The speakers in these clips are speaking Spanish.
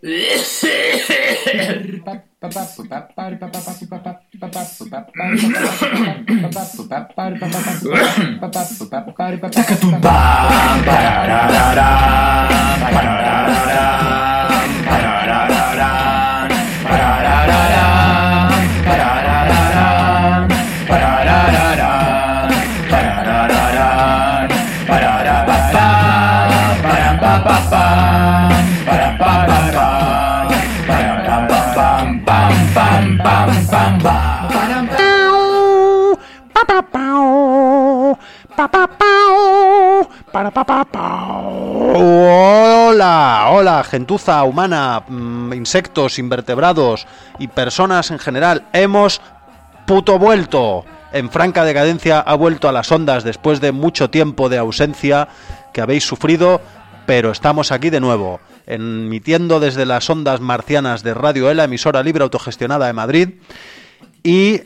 Hola, gentuza humana, insectos, invertebrados y personas en general. Hemos puto vuelto. En franca decadencia ha vuelto a las ondas después de mucho tiempo de ausencia que habéis sufrido, pero estamos aquí de nuevo, emitiendo desde las ondas marcianas de Radio ELA, emisora libre autogestionada de Madrid, y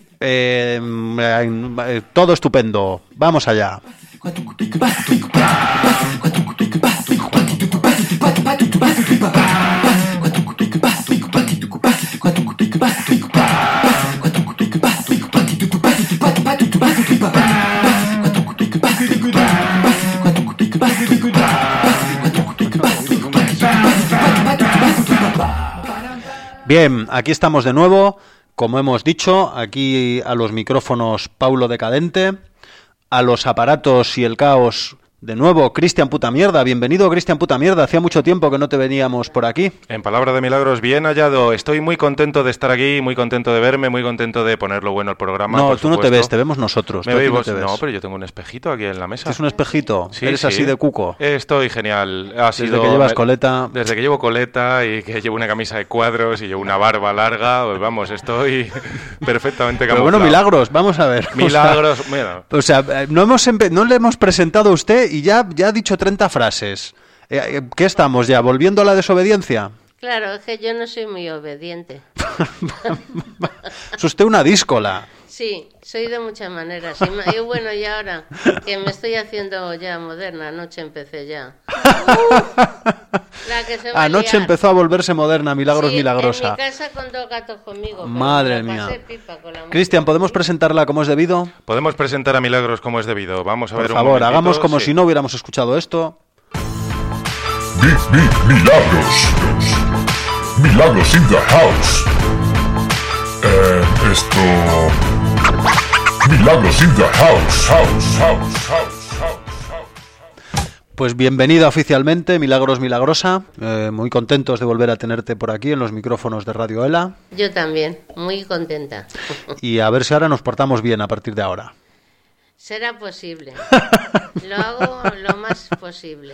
todo estupendo. Vamos allá. Bien, aquí estamos de nuevo, como hemos dicho, aquí a los micrófonos Paulo Decadente, a los aparatos y el caos de nuevo Cristian Puta Mierda. Bienvenido, Cristian Puta Mierda, hacía mucho tiempo que no te veníamos por aquí. En palabra de milagros, bien hallado, estoy muy contento de estar aquí, muy contento de verme, muy contento de ponerlo bueno al programa. No, tú no te ves, te vemos nosotros. ¿Me veis vos? No, pero yo tengo un espejito aquí en la mesa. ¿Es un espejito? Sí, ¿Eres sí. Así de cuco? Estoy genial. Desde que llevas coleta. Desde que llevo coleta y que llevo una camisa de cuadros y llevo una barba larga, pues vamos, estoy perfectamente camuflado. Pero bueno, milagros, vamos a ver. Milagros, mira. O sea, no le hemos presentado a usted y ya ha dicho 30 frases. ¿Qué estamos ya? ¿Volviendo a la desobediencia? Claro, es que yo no soy muy obediente. Es usted una díscola. Sí, soy de muchas maneras. Y bueno, y ahora que me estoy haciendo ya moderna, anoche empecé ya. Anoche empezó a volverse moderna, Milagros sí, Milagrosa. En mi casa con 2 gatos conmigo. Madre mía. Cristian, ¿podemos presentarla como es debido? Podemos presentar a Milagros como es debido. Vamos a ver un momentito. Por favor, hagamos como si no hubiéramos escuchado esto. Milagros. Milagros in the house. Milagros in the house. Pues bienvenida oficialmente, Milagros Milagrosa. Muy contentos de volver a tenerte por aquí en los micrófonos de Radio ELA. Yo también, muy contenta. Y a ver si ahora nos portamos bien a partir de ahora. Será posible. Lo hago lo más posible.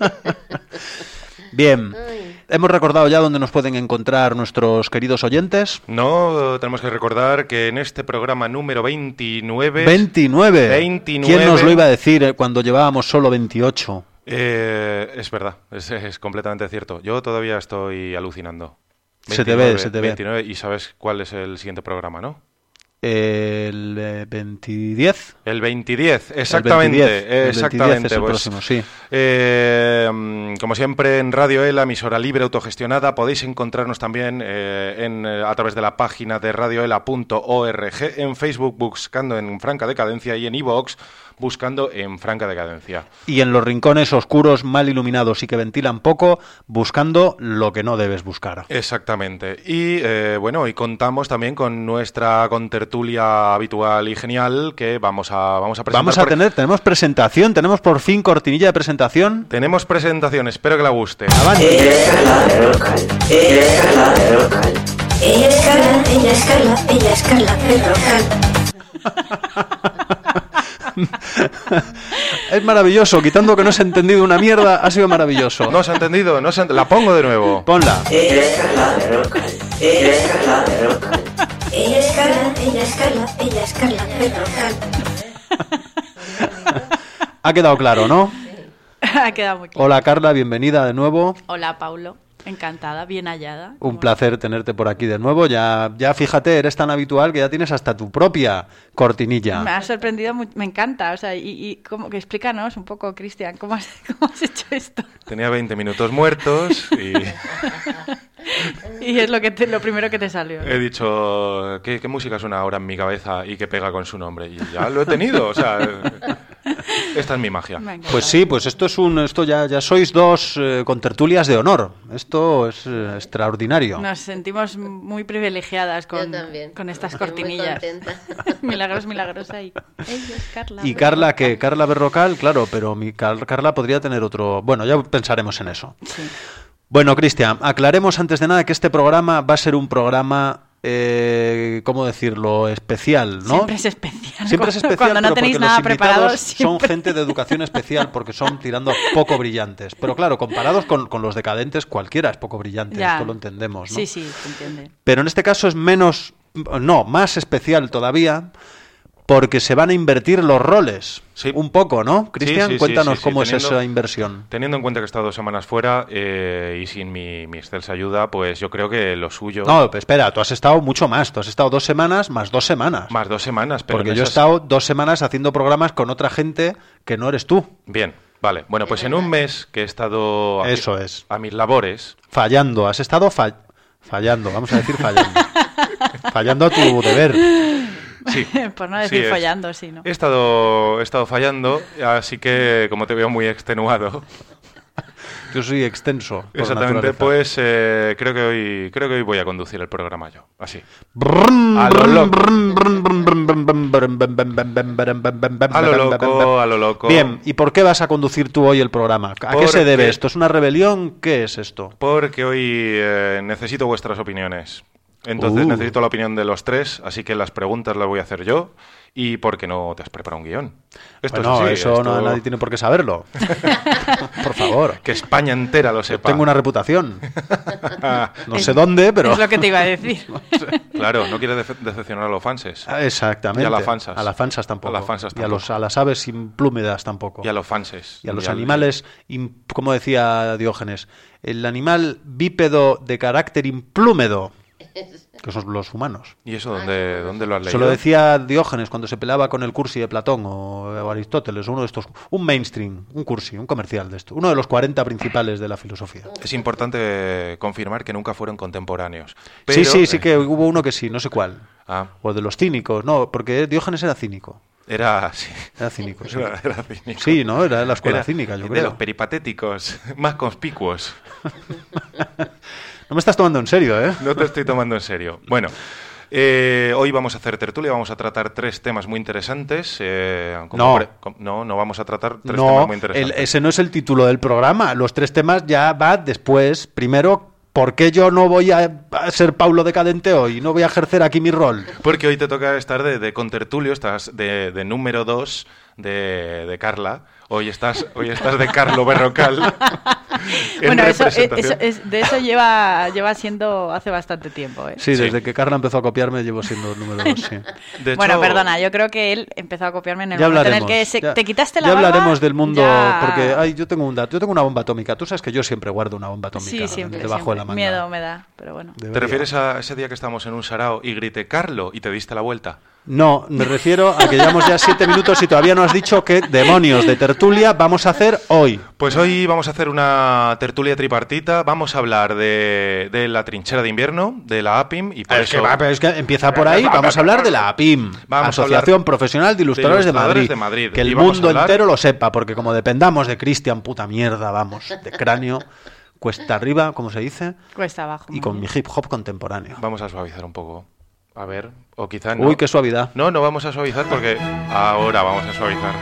Bien, ¿hemos recordado ya dónde nos pueden encontrar nuestros queridos oyentes? No, tenemos que recordar que en este programa número 29... ¡29! ¿Quién nos lo iba a decir cuando llevábamos solo 28? Es verdad, es completamente cierto. Yo todavía estoy alucinando. 29, se te ve. 29, y sabes cuál es el siguiente programa, ¿no? El 2010. El 2010, exactamente. Exactamente. Es el próximo, sí. Como siempre, en Radio ELA, emisora libre autogestionada, podéis encontrarnos también a través de la página de radioela.org, en Facebook buscando en Franca Decadencia y en iVoox buscando en Franca Decadencia. Y en los rincones oscuros, mal iluminados y que ventilan poco, buscando lo que no debes buscar. Exactamente. Y bueno, hoy contamos también con nuestra contertulia habitual y genial que vamos a presentar. Tenemos presentación, tenemos por fin cortinilla de presentación. Tenemos presentación, espero que la guste. Avante. Ella es Carla Berrocal. Ella es Carla Berrocal. Es maravilloso, quitando que no se ha entendido una mierda, ha sido maravilloso. No se ha entendido, la pongo de nuevo. Ponla. Ella es Carla Berrocal. Ella es Carla Berrocal. Ha quedado claro, ¿no? Ha quedado muy claro. Hola Carla, bienvenida de nuevo. Hola Paulo. Encantada, bien hallada. Un placer tenerte por aquí de nuevo. Ya fíjate, eres tan habitual que ya tienes hasta tu propia cortinilla. Me ha sorprendido, me encanta. O sea, y ¿cómo? Que explícanos un poco, Cristian, ¿cómo has hecho esto? Tenía 20 minutos muertos y... Y es lo primero que te salió, ¿no? He dicho, ¿qué música suena ahora en mi cabeza y que pega con su nombre? Y ya lo he tenido, o sea... Esta es mi magia. Pues sí, pues esto ya sois dos contertulias de honor. Esto es extraordinario. Nos sentimos muy privilegiadas con estas cortinillas. Milagrosa y ella es Carla. Y Carla, ¿qué? Carla Berrocal, claro, pero Carla podría tener otro... Bueno, ya pensaremos en eso. Sí. Bueno, Cristian, aclaremos antes de nada que este programa va a ser un programa... ¿cómo decirlo? Especial, ¿no? Siempre es especial. Siempre es especial, cuando no tenéis nada preparado. Son gente de educación especial porque son tirando poco brillantes. Pero claro, comparados con los decadentes, cualquiera es poco brillante. Ya. Esto lo entendemos, ¿no? Sí, se entiende. Pero en este caso es más especial todavía, porque se van a invertir los roles. Sí. Un poco, ¿no? Cristian, Sí, cuéntanos sí, cómo es teniendo, esa inversión. Teniendo en cuenta que he estado 2 semanas fuera y sin mi excelsa ayuda, pues yo creo que lo suyo... No, pero espera, tú has estado mucho más. Tú has estado 2 semanas más 2 semanas. Más 2 semanas, pero... Porque yo he estado 2 semanas haciendo programas con otra gente que no eres tú. Bien, vale. Bueno, pues en un mes que he estado Eso es. a mis labores... Fallando, has estado fallando, vamos a decir fallando. Fallando a tu deber. Sí. Por no decir fallando, sí, ¿no? He estado fallando, así que como te veo muy extenuado... Yo soy extenso. Por Exactamente, naturaleza. pues creo que hoy voy a conducir el programa yo, así. A lo loco. Bien, ¿y por qué vas a conducir tú hoy el programa? ¿A qué se debe esto? ¿Es una rebelión? ¿Qué es esto? Porque hoy necesito vuestras opiniones. Entonces necesito la opinión de los 3, así que las preguntas las voy a hacer yo. ¿Y por qué no te has preparado un guión? Esto Bueno, es así, eso nadie tiene por qué saberlo. Por favor. Que España entera lo sepa. Tengo una reputación. No sé dónde, pero... Es lo que te iba a decir. Claro, no quieres decepcionar a los fanses. Exactamente. Y a las fansas. A las fansas tampoco. A las fansas Y a tampoco. las aves implúmedas tampoco. Y a los fanses. Y a los animales, como decía Diógenes, el animal bípedo de carácter implúmedo, que son los humanos. ¿Y eso dónde lo has leído? Se lo decía Diógenes cuando se peleaba con el Cursi de Platón o Aristóteles, uno de estos, un mainstream, un Cursi, un comercial de esto, uno de los 40 principales de la filosofía. Es importante confirmar que nunca fueron contemporáneos. Pero, Sí que hubo uno que sí, no sé cuál. Ah. O de los cínicos, no, porque Diógenes era cínico. Era cínico, sí. Era cínico. Sí, ¿no? Era de la escuela cínica, yo de creo. los peripatéticos, más conspicuos. No me estás tomando en serio, ¿eh? No te estoy tomando en serio. Bueno, hoy vamos a hacer tertulia, vamos a tratar 3 temas muy interesantes. No vamos a tratar 3 temas muy interesantes. Ese no es el título del programa. Los 3 temas ya va después. Primero, ¿por qué yo no voy a ser Paulo Decadente hoy? No voy a ejercer aquí mi rol. Porque hoy te toca estar de contertulio, estás de número 2 de Carla. Hoy estás de Carlo Berrocal. Bueno, de eso lleva siendo hace bastante tiempo, ¿eh? Sí, desde que Carla empezó a copiarme llevo siendo el número 2, sí. Bueno, perdona, yo creo que él empezó a copiarme en el momento en el que te quitaste la barba. Ya hablaremos del mundo, porque yo tengo una bomba atómica. Tú sabes que yo siempre guardo una bomba atómica debajo de la manga. Miedo me da, pero bueno. ¿Te refieres a ese día que estábamos en un sarao y grité Carlo y te diste la vuelta? No, me refiero a que llevamos ya 7 minutos y todavía no has dicho qué demonios de tertulia vamos a hacer hoy. Pues hoy vamos a hacer una tertulia tripartita. Vamos a hablar de la trinchera de invierno, de la APIM. Y por eso... es que empieza por ahí. Vamos a hablar de la APIM, Asociación Profesional de Ilustradores de Madrid. Que el mundo entero lo sepa, porque como dependamos de Cristian, puta mierda, vamos, de cráneo, cuesta arriba, ¿cómo se dice? Cuesta abajo. Y con mi hip hop contemporáneo. Vamos a suavizar un poco. A ver, o quizás no. Uy, qué suavidad. No vamos a suavizar porque ahora vamos a suavizar.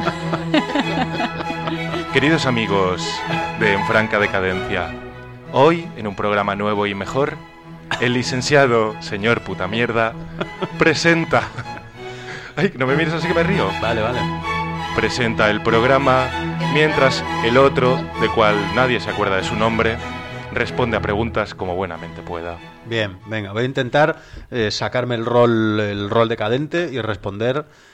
Queridos amigos de En Franca Decadencia, hoy, en un programa nuevo y mejor, el licenciado señor puta mierda presenta... Ay, no me mires así que me río. Vale. Presenta el programa mientras el otro, de cual nadie se acuerda de su nombre, responde a preguntas como buenamente pueda. Bien, venga, voy a intentar sacarme el rol decadente y responder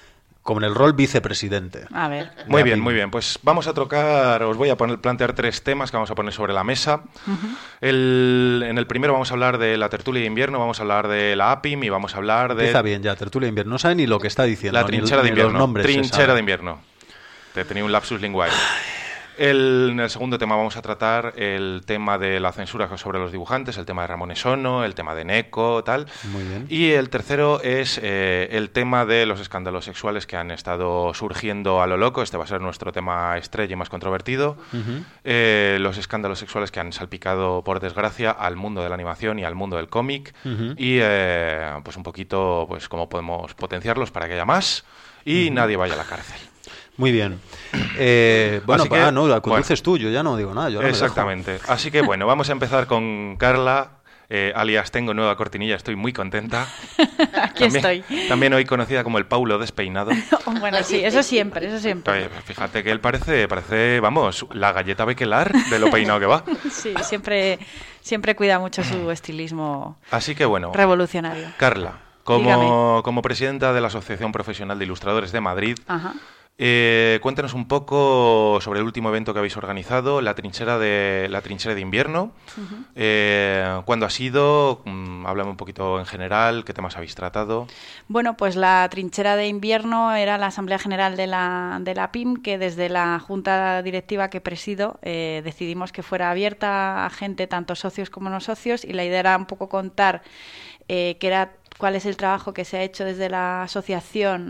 como en el rol vicepresidente. A ver. Muy bien. Pues vamos a trocar, os voy a plantear 3 temas que vamos a poner sobre la mesa. En el primero vamos a hablar de la tertulia de invierno, vamos a hablar de la APIM y vamos a hablar de... Empieza bien ya, tertulia de invierno. No sabe ni lo que está diciendo. La trinchera de invierno. Los nombres trinchera de invierno. Te tenía un lapsus linguae. En el segundo tema vamos a tratar el tema de la censura sobre los dibujantes, el tema de Ramón Esono, el tema de Neco, tal. Muy bien. Y el tercero es el tema de los escándalos sexuales que han estado surgiendo a lo loco. Este va a ser nuestro tema estrella y más controvertido. Los escándalos sexuales que han salpicado, por desgracia, al mundo de la animación y al mundo del cómic. Y pues un poquito pues cómo podemos potenciarlos para que haya más y nadie vaya a la cárcel. Muy bien. Bueno, no, conduces tú, yo ya no digo nada. Yo exactamente. Así que bueno, vamos a empezar con Carla, alias tengo nueva cortinilla, estoy muy contenta. Aquí estoy. También hoy conocida como el Paulo despeinado. Bueno, sí, eso siempre. Oye, fíjate que él parece, vamos, la galleta Bekelar de lo peinado que va. Sí, siempre cuida mucho su estilismo. Así que bueno, revolucionario. Carla, como presidenta de la Asociación Profesional de Ilustradores de Madrid, cuéntanos un poco sobre el último evento que habéis organizado, la trinchera de invierno. ¿Cuándo ha sido? Háblame un poquito en general, ¿qué temas habéis tratado? Bueno, pues la trinchera de invierno era la Asamblea General de la PIM, que desde la Junta Directiva que presido decidimos que fuera abierta a gente, tanto socios como no socios, y la idea era un poco contar cuál es el trabajo que se ha hecho desde la asociación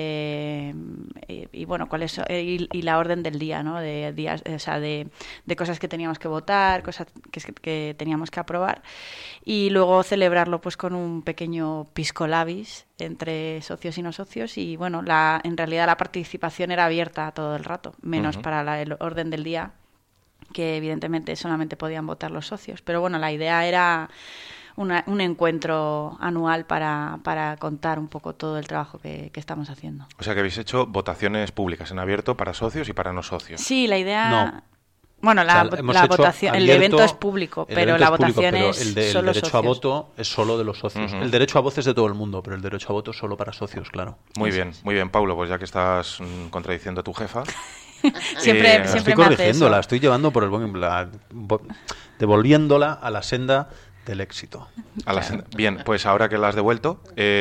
y bueno, cuál es y la orden del día, ¿no? De días, o sea, de cosas que teníamos que votar, cosas que teníamos que aprobar, y luego celebrarlo pues con un pequeño pisco labis entre socios y no socios. Y bueno, en realidad la participación era abierta todo el rato, menos para el orden del día, que evidentemente solamente podían votar los socios. Pero bueno, la idea era un encuentro anual para contar un poco todo el trabajo que estamos haciendo. O sea que habéis hecho votaciones públicas en abierto para socios y para no socios. Sí, la idea... No. Bueno, la votación, el evento es público, pero la votación es solo el derecho socios. A voto es solo de los socios. El derecho a voz es de todo el mundo, pero el derecho a voto es solo para socios, claro. Muy bien, Paulo, pues ya que estás contradiciendo a tu jefa... siempre estoy corrigiéndola, estoy llevando por el buen... devolviéndola a la senda del éxito. Bien, pues ahora que la has devuelto...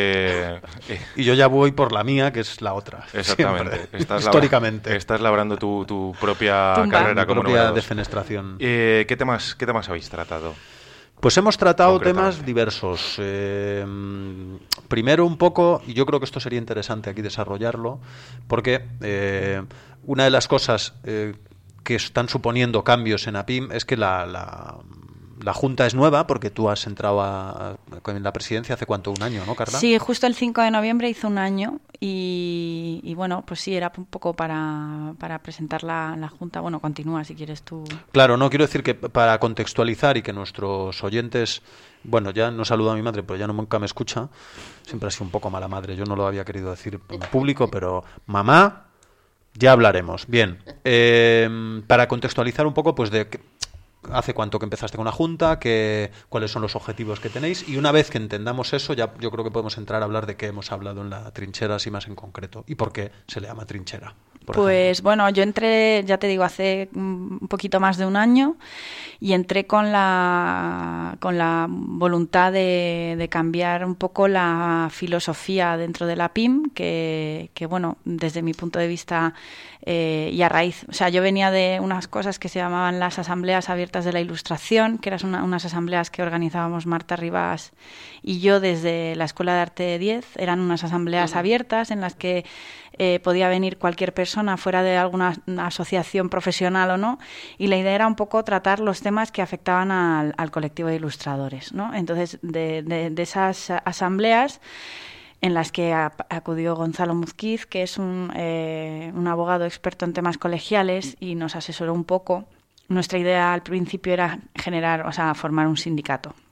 y yo ya voy por la mía, que es la otra. Exactamente. Históricamente. Estás labrando tu propia carrera como propia defenestración. ¿Qué temas habéis tratado? Pues hemos tratado temas diversos. Primero un poco, y yo creo que esto sería interesante aquí desarrollarlo, porque una de las cosas que están suponiendo cambios en APIM es que la Junta es nueva, porque tú has entrado en la presidencia hace ¿cuánto? ¿Un año, no, Carla? Sí, justo el 5 de noviembre hizo un año y bueno, pues sí, era un poco para presentar la Junta. Bueno, continúa si quieres tú. Claro, no, quiero decir que para contextualizar y que nuestros oyentes... Bueno, ya no saludo a mi madre, pero ya nunca me escucha. Siempre ha sido un poco mala madre. Yo no lo había querido decir en público, pero mamá, ya hablaremos. Bien, para contextualizar un poco, pues de... ¿Hace cuánto que empezaste con la Junta? ¿Cuáles son los objetivos que tenéis? Y una vez que entendamos eso, ya yo creo que podemos entrar a hablar de qué hemos hablado en la trinchera, así más en concreto. ¿Y por qué se le llama trinchera? Pues bueno, yo entré, ya te digo, hace un poquito más de un año, y entré con la voluntad de cambiar un poco la filosofía dentro de la PIM, que bueno, desde mi punto de vista y a raíz, o sea, yo venía de unas cosas que se llamaban las Asambleas Abiertas de la Ilustración, que eran unas asambleas que organizábamos Marta Rivas y yo desde la Escuela de Arte 10. Eran unas asambleas abiertas en las que podía venir cualquier persona fuera de alguna asociación profesional o no, y la idea era un poco tratar los temas que afectaban al colectivo de ilustradores, ¿no? Entonces, de esas asambleas en las que acudió Gonzalo Muzquiz, que es un abogado experto en temas colegiales, y nos asesoró un poco. Nuestra idea al principio era formar un sindicato.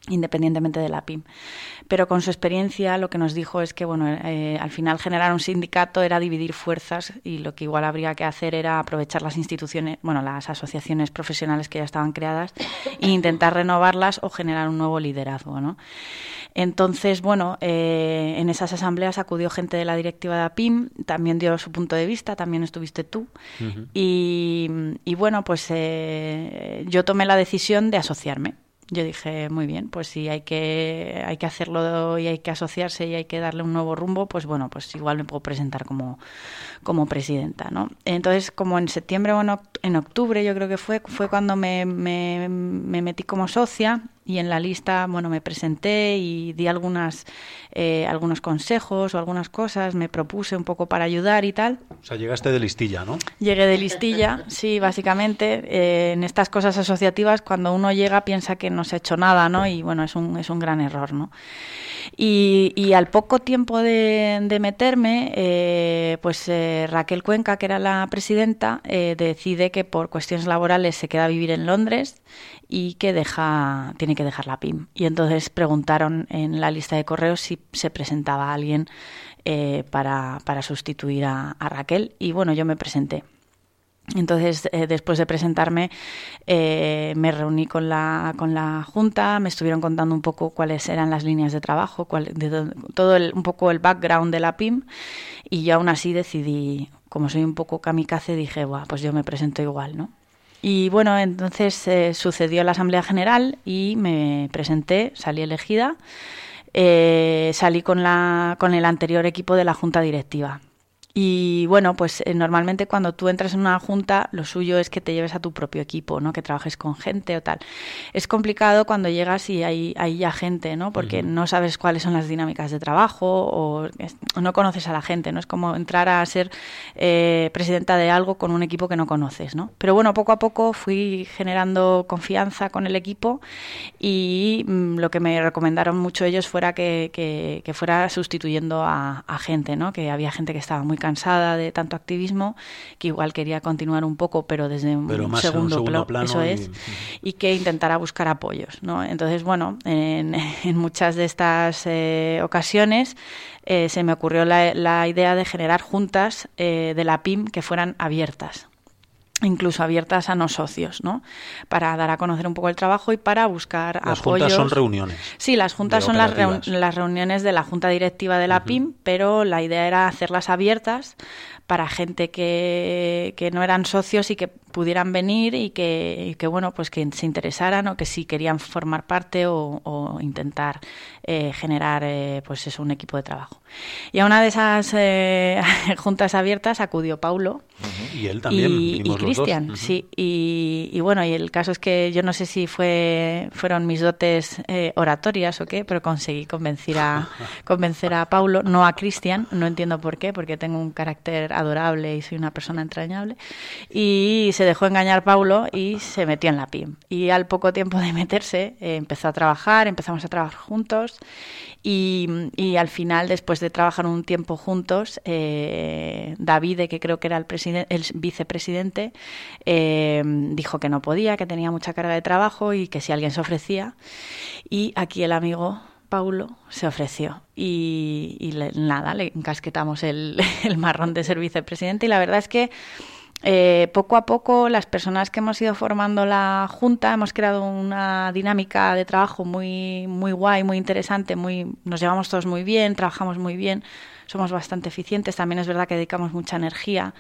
independientemente de la PYME. Pero con su experiencia lo que nos dijo es que bueno, al final generar un sindicato era dividir fuerzas y lo que igual habría que hacer era aprovechar las instituciones, bueno, las asociaciones profesionales que ya estaban creadas e intentar renovarlas o generar un nuevo liderazgo, ¿no? Entonces, bueno, en esas asambleas acudió gente de la directiva de la PYME, también dio su punto de vista, también estuviste tú. Uh-huh. Y bueno, pues yo tomé la decisión de asociarme. Yo dije, muy bien, pues si hay que hacerlo y hay que asociarse y hay que darle un nuevo rumbo, pues bueno, pues igual me puedo presentar como presidenta, ¿no? Entonces, como en septiembre o en octubre, yo creo que fue cuando me metí como socia y en la lista, bueno, me presenté y di algunos consejos o algunas cosas, me propuse un poco para ayudar y tal. O sea, llegaste de listilla, ¿no? Llegué de listilla, sí, básicamente. En estas cosas asociativas, cuando uno llega piensa que no se ha hecho nada, ¿no? Y bueno, es un gran error, ¿no? Y al poco tiempo de meterme, Raquel Cuenca, que era la presidenta, decide que por cuestiones laborales se queda a vivir en Londres y que tiene que dejar la PYME. Y entonces preguntaron en la lista de correos si se presentaba alguien para sustituir a Raquel. Y bueno, yo me presenté. Entonces, después de presentarme, me reuní con la Junta, me estuvieron contando un poco cuáles eran las líneas de trabajo, un poco el background de la PYME, y yo aún así decidí, como soy un poco kamikaze, dije, pues yo me presento igual, ¿no? Y bueno, entonces sucedió la Asamblea General y me presenté, salí elegida, salí con el anterior equipo de la Junta Directiva. Y bueno, pues normalmente cuando tú entras en una junta, lo suyo es que te lleves a tu propio equipo, ¿no? Que trabajes con gente o tal. Es complicado cuando llegas y hay ya gente, ¿no? Porque no sabes cuáles son las dinámicas de trabajo o no conoces a la gente, ¿no? Es como entrar a ser presidenta de algo con un equipo que no conoces, ¿no? Pero bueno, poco a poco fui generando confianza con el equipo y lo que me recomendaron mucho ellos fuera que fuera sustituyendo a gente, ¿no? Que había gente que estaba muy cansada de tanto activismo, que igual quería continuar un poco, pero desde un segundo plano, eso es, y que intentara buscar apoyos, ¿no? Entonces, bueno, en muchas de estas ocasiones se me ocurrió la idea de generar juntas de la PYME que fueran abiertas, incluso abiertas a no socios, ¿no? Para dar a conocer un poco el trabajo y para buscar apoyos. Las juntas son reuniones. Sí, las juntas son las reuniones de la Junta Directiva de la PYME, pero la idea era hacerlas abiertas para gente que no eran socios y que pudieran venir y que bueno, pues que se interesaran o que sí querían formar parte o intentar generar pues eso, un equipo de trabajo. Y a una de esas juntas abiertas acudió Paulo. Y él también. Y Cristian, sí. Y bueno, y el caso es que yo no sé si fueron mis dotes oratorias o qué, pero conseguí convencer a Paulo, no a Cristian, no entiendo por qué, porque tengo un carácter adorable y soy una persona entrañable, y se dejó engañar Paulo y se metió en la PYME. Y al poco tiempo de meterse empezamos a trabajar juntos y al final, después de trabajar un tiempo juntos, David, que creo que era el vicepresidente, dijo que no podía, que tenía mucha carga de trabajo y que si alguien se ofrecía, y aquí el amigo Paulo se ofreció y le encasquetamos el marrón de ser vicepresidente. Y la verdad es que poco a poco las personas que hemos ido formando la Junta hemos creado una dinámica de trabajo muy, muy guay, muy interesante, nos llevamos todos muy bien, trabajamos muy bien, somos bastante eficientes. También es verdad que dedicamos mucha energía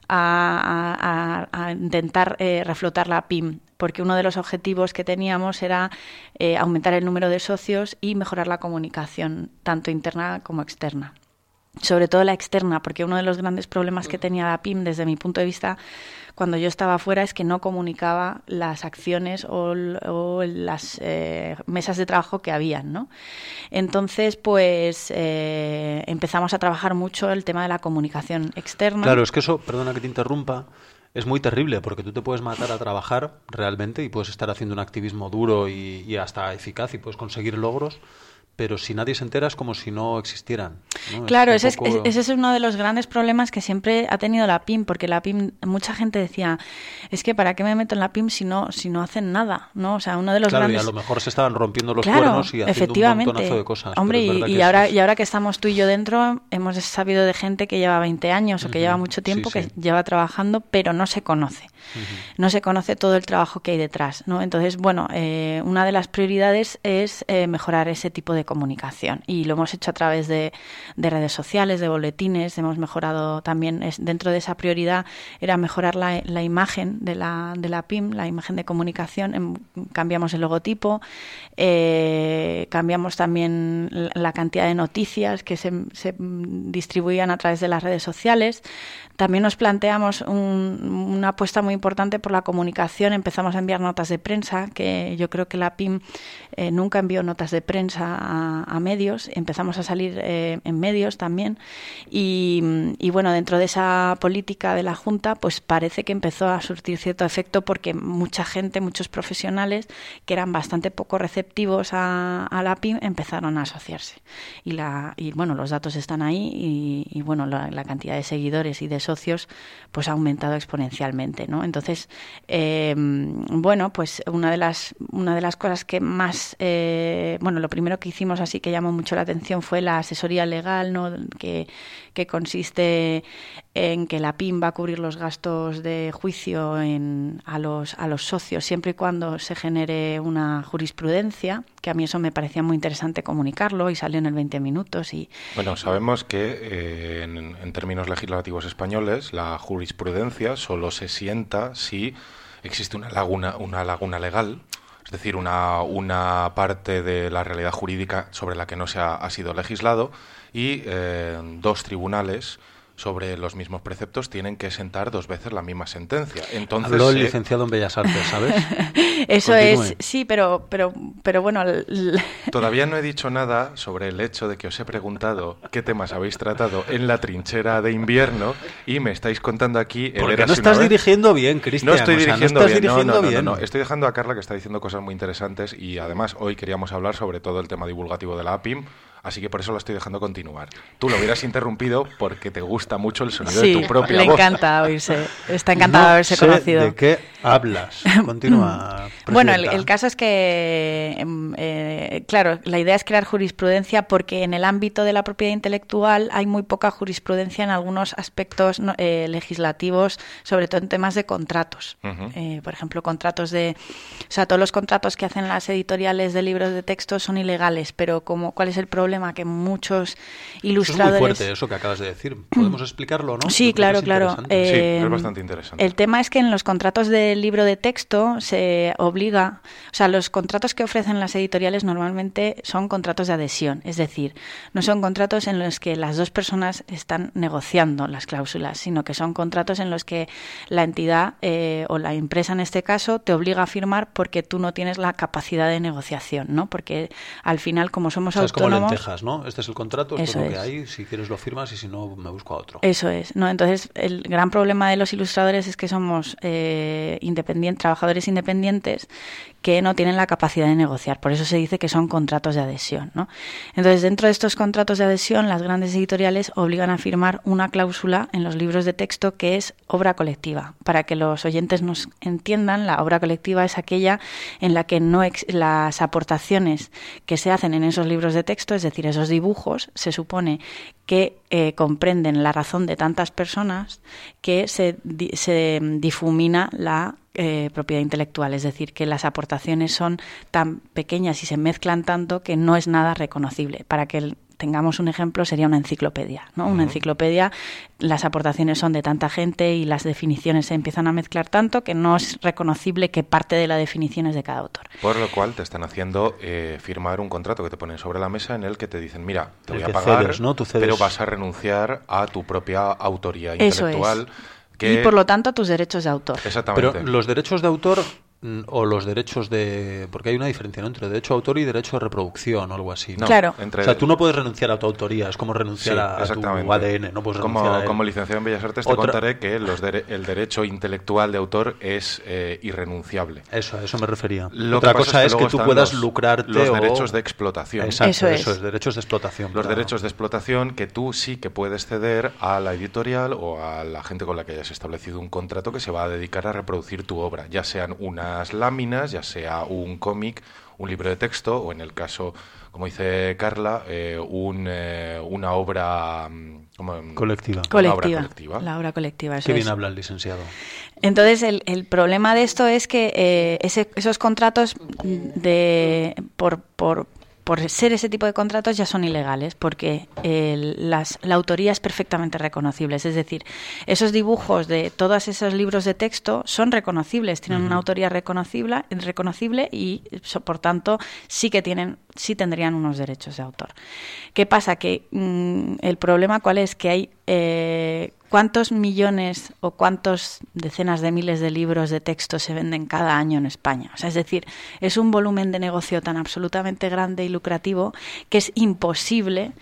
a intentar reflotar la PYME, porque uno de los objetivos que teníamos era aumentar el número de socios y mejorar la comunicación, tanto interna como externa. Sobre todo la externa, porque uno de los grandes problemas que tenía la PYME, desde mi punto de vista, cuando yo estaba fuera, es que no comunicaba las acciones o las mesas de trabajo que habían, ¿no? Entonces, pues empezamos a trabajar mucho el tema de la comunicación externa. Claro, es que eso, perdona que te interrumpa, es muy terrible, porque tú te puedes matar a trabajar realmente y puedes estar haciendo un activismo duro y hasta eficaz y puedes conseguir logros, pero si nadie se entera es como si no existieran, ¿no? Claro, Es ese un poco- es uno de los grandes problemas que siempre ha tenido la PIM, porque la PIM, mucha gente decía, es que ¿para qué me meto en la PIM si no hacen nada? ¿No? O sea, uno de los Claro, grandes... y a lo mejor se estaban rompiendo los Claro, cuernos y haciendo un efectivamente. montonazo de cosas. Hombre, pero es verdad y que ahora, eso es- y ahora que estamos tú y yo dentro, hemos sabido de gente que lleva 20 años o que Ujú, lleva mucho tiempo, sí, que sí. lleva trabajando, pero no se conoce. No se conoce todo el trabajo que hay detrás, ¿no? Entonces, bueno, una de las prioridades es mejorar ese tipo de comunicación, y lo hemos hecho a través de redes sociales, de boletines. Hemos mejorado también, dentro de esa prioridad era mejorar la imagen de la PIM, la imagen de comunicación. Cambiamos el logotipo, cambiamos también la cantidad de noticias que se distribuían a través de las redes sociales. También nos planteamos una apuesta muy importante por la comunicación. Empezamos a enviar notas de prensa, que yo creo que la PIM nunca envió notas de prensa a medios. Empezamos a salir en medios también. Y bueno, dentro de esa política de la Junta, pues parece que empezó a surtir cierto efecto, porque mucha gente, muchos profesionales que eran bastante poco receptivos a la PIM, empezaron a asociarse. Y bueno, los datos están ahí, y bueno, la cantidad de seguidores y de socios pues ha aumentado exponencialmente, ¿no? Entonces, bueno, pues una de las cosas que más, bueno, lo primero que hicimos así que llamó mucho la atención fue la asesoría legal, ¿no? Que consiste en que la PIM va a cubrir los gastos de juicio a los socios, siempre y cuando se genere una jurisprudencia, que a mí eso me parecía muy interesante comunicarlo, y salió en el 20 minutos. Bueno, sabemos que en términos legislativos españoles la jurisprudencia solo se sienta si existe una laguna legal, es decir, una parte de la realidad jurídica sobre la que no ha sido legislado, y dos tribunales sobre los mismos preceptos tienen que sentar dos veces la misma sentencia. Entonces, habló el licenciado en Bellas Artes, ¿sabes? Eso Continúe. es, sí, pero bueno... Todavía no he dicho nada sobre el hecho de que os he preguntado qué temas habéis tratado en la trinchera de invierno, y me estáis contando aquí... Porque no estás dirigiendo bien, Cristian. No estoy dirigiendo no estás bien. dirigiendo bien. No. Estoy dejando a Carla, que está diciendo cosas muy interesantes, y además hoy queríamos hablar sobre todo el tema divulgativo de la APIM, así que por eso la estoy dejando continuar. Tú lo hubieras interrumpido porque te gusta mucho el sonido de tu propia le voz. encanta oírse. Está encantado de haberse sé conocido. ¿de qué hablas? Continúa, Bueno, presidenta. el caso es que, claro, la idea es crear jurisprudencia, porque en el ámbito de la propiedad intelectual hay muy poca jurisprudencia en algunos aspectos legislativos, sobre todo en temas de contratos. Ujú. Por ejemplo, contratos o sea, todos los contratos que hacen las editoriales de libros de texto son ilegales, pero ¿cuál es el problema? Que muchos ilustradores... Eso es muy fuerte, eso que acabas de decir. ¿Podemos explicarlo, no? Sí, Yo creo claro, que es claro. interesante. Sí, es bastante interesante. El tema es que en los contratos de libro de texto se obliga, o sea, los contratos que ofrecen las editoriales normalmente son contratos de adhesión, es decir, no son contratos en los que las dos personas están negociando las cláusulas, sino que son contratos en los que la entidad o la empresa en este caso te obliga a firmar porque tú no tienes la capacidad de negociación, ¿no? Porque al final, como somos O sea, es como autónomos... lentejas, ¿no? Este es el contrato, esto Eso es lo que es. hay, si quieres lo firmas y si no me busco a otro. Eso es, ¿no? Entonces, el gran problema de los ilustradores es que somos trabajadores independientes que no tienen la capacidad de negociar. Por eso se dice que son contratos de adhesión, ¿no? Entonces, dentro de estos contratos de adhesión, las grandes editoriales obligan a firmar una cláusula en los libros de texto que es obra colectiva. Para que los oyentes nos entiendan, la obra colectiva es aquella en la que las aportaciones que se hacen en esos libros de texto, es decir, esos dibujos, se supone que comprenden la razón de tantas personas, que se difumina la propiedad intelectual, es decir, que las aportaciones son tan pequeñas y se mezclan tanto que no es nada reconocible. Para que tengamos un ejemplo, sería una enciclopedia, ¿no? Una enciclopedia, las aportaciones son de tanta gente y las definiciones se empiezan a mezclar tanto que no es reconocible que parte de la definición es de cada autor. Por lo cual te están haciendo firmar un contrato que te ponen sobre la mesa en el que te dicen, mira, te El voy a que pagar, cedes, ¿no? Tú cedes. pero vas a renunciar a tu propia autoría Eso intelectual. es. Y por lo tanto a tus derechos de autor. Exactamente. Pero los derechos de autor o los derechos de... Porque hay una diferencia, ¿no?, entre derecho de autor y derecho de reproducción o algo así, ¿no? No, Claro. O sea, tú no puedes renunciar a tu autoría, es como renunciar a tu ADN, no puedes renunciar a él. Como licenciado en Bellas Artes te contaré que el derecho intelectual de autor es irrenunciable. A eso me refería. Otra cosa es que tú puedas lucrarte los derechos de explotación. Exacto, Eso es. derechos de explotación. Los derechos de explotación que tú sí que puedes ceder a la editorial o a la gente con la que hayas establecido un contrato que se va a dedicar a reproducir tu obra, ya sean unas láminas, ya sea un cómic, un libro de texto o, en el caso, como dice Carla, una obra colectiva. Una obra colectiva. La obra colectiva, eso Qué bien es. habla el licenciado. Entonces, el problema de esto es que esos contratos por ser ese tipo de contratos ya son ilegales, porque la autoría es perfectamente reconocible. Es decir, esos dibujos de todos esos libros de texto son reconocibles, tienen una autoría reconocible y, por tanto, sí tendrían unos derechos de autor. ¿Qué pasa? Que el problema ¿cuál es? Que hay ¿cuántos millones o cuántos decenas de miles de libros de texto se venden cada año en España? O sea, es decir, es un volumen de negocio tan absolutamente grande y lucrativo que es imposible,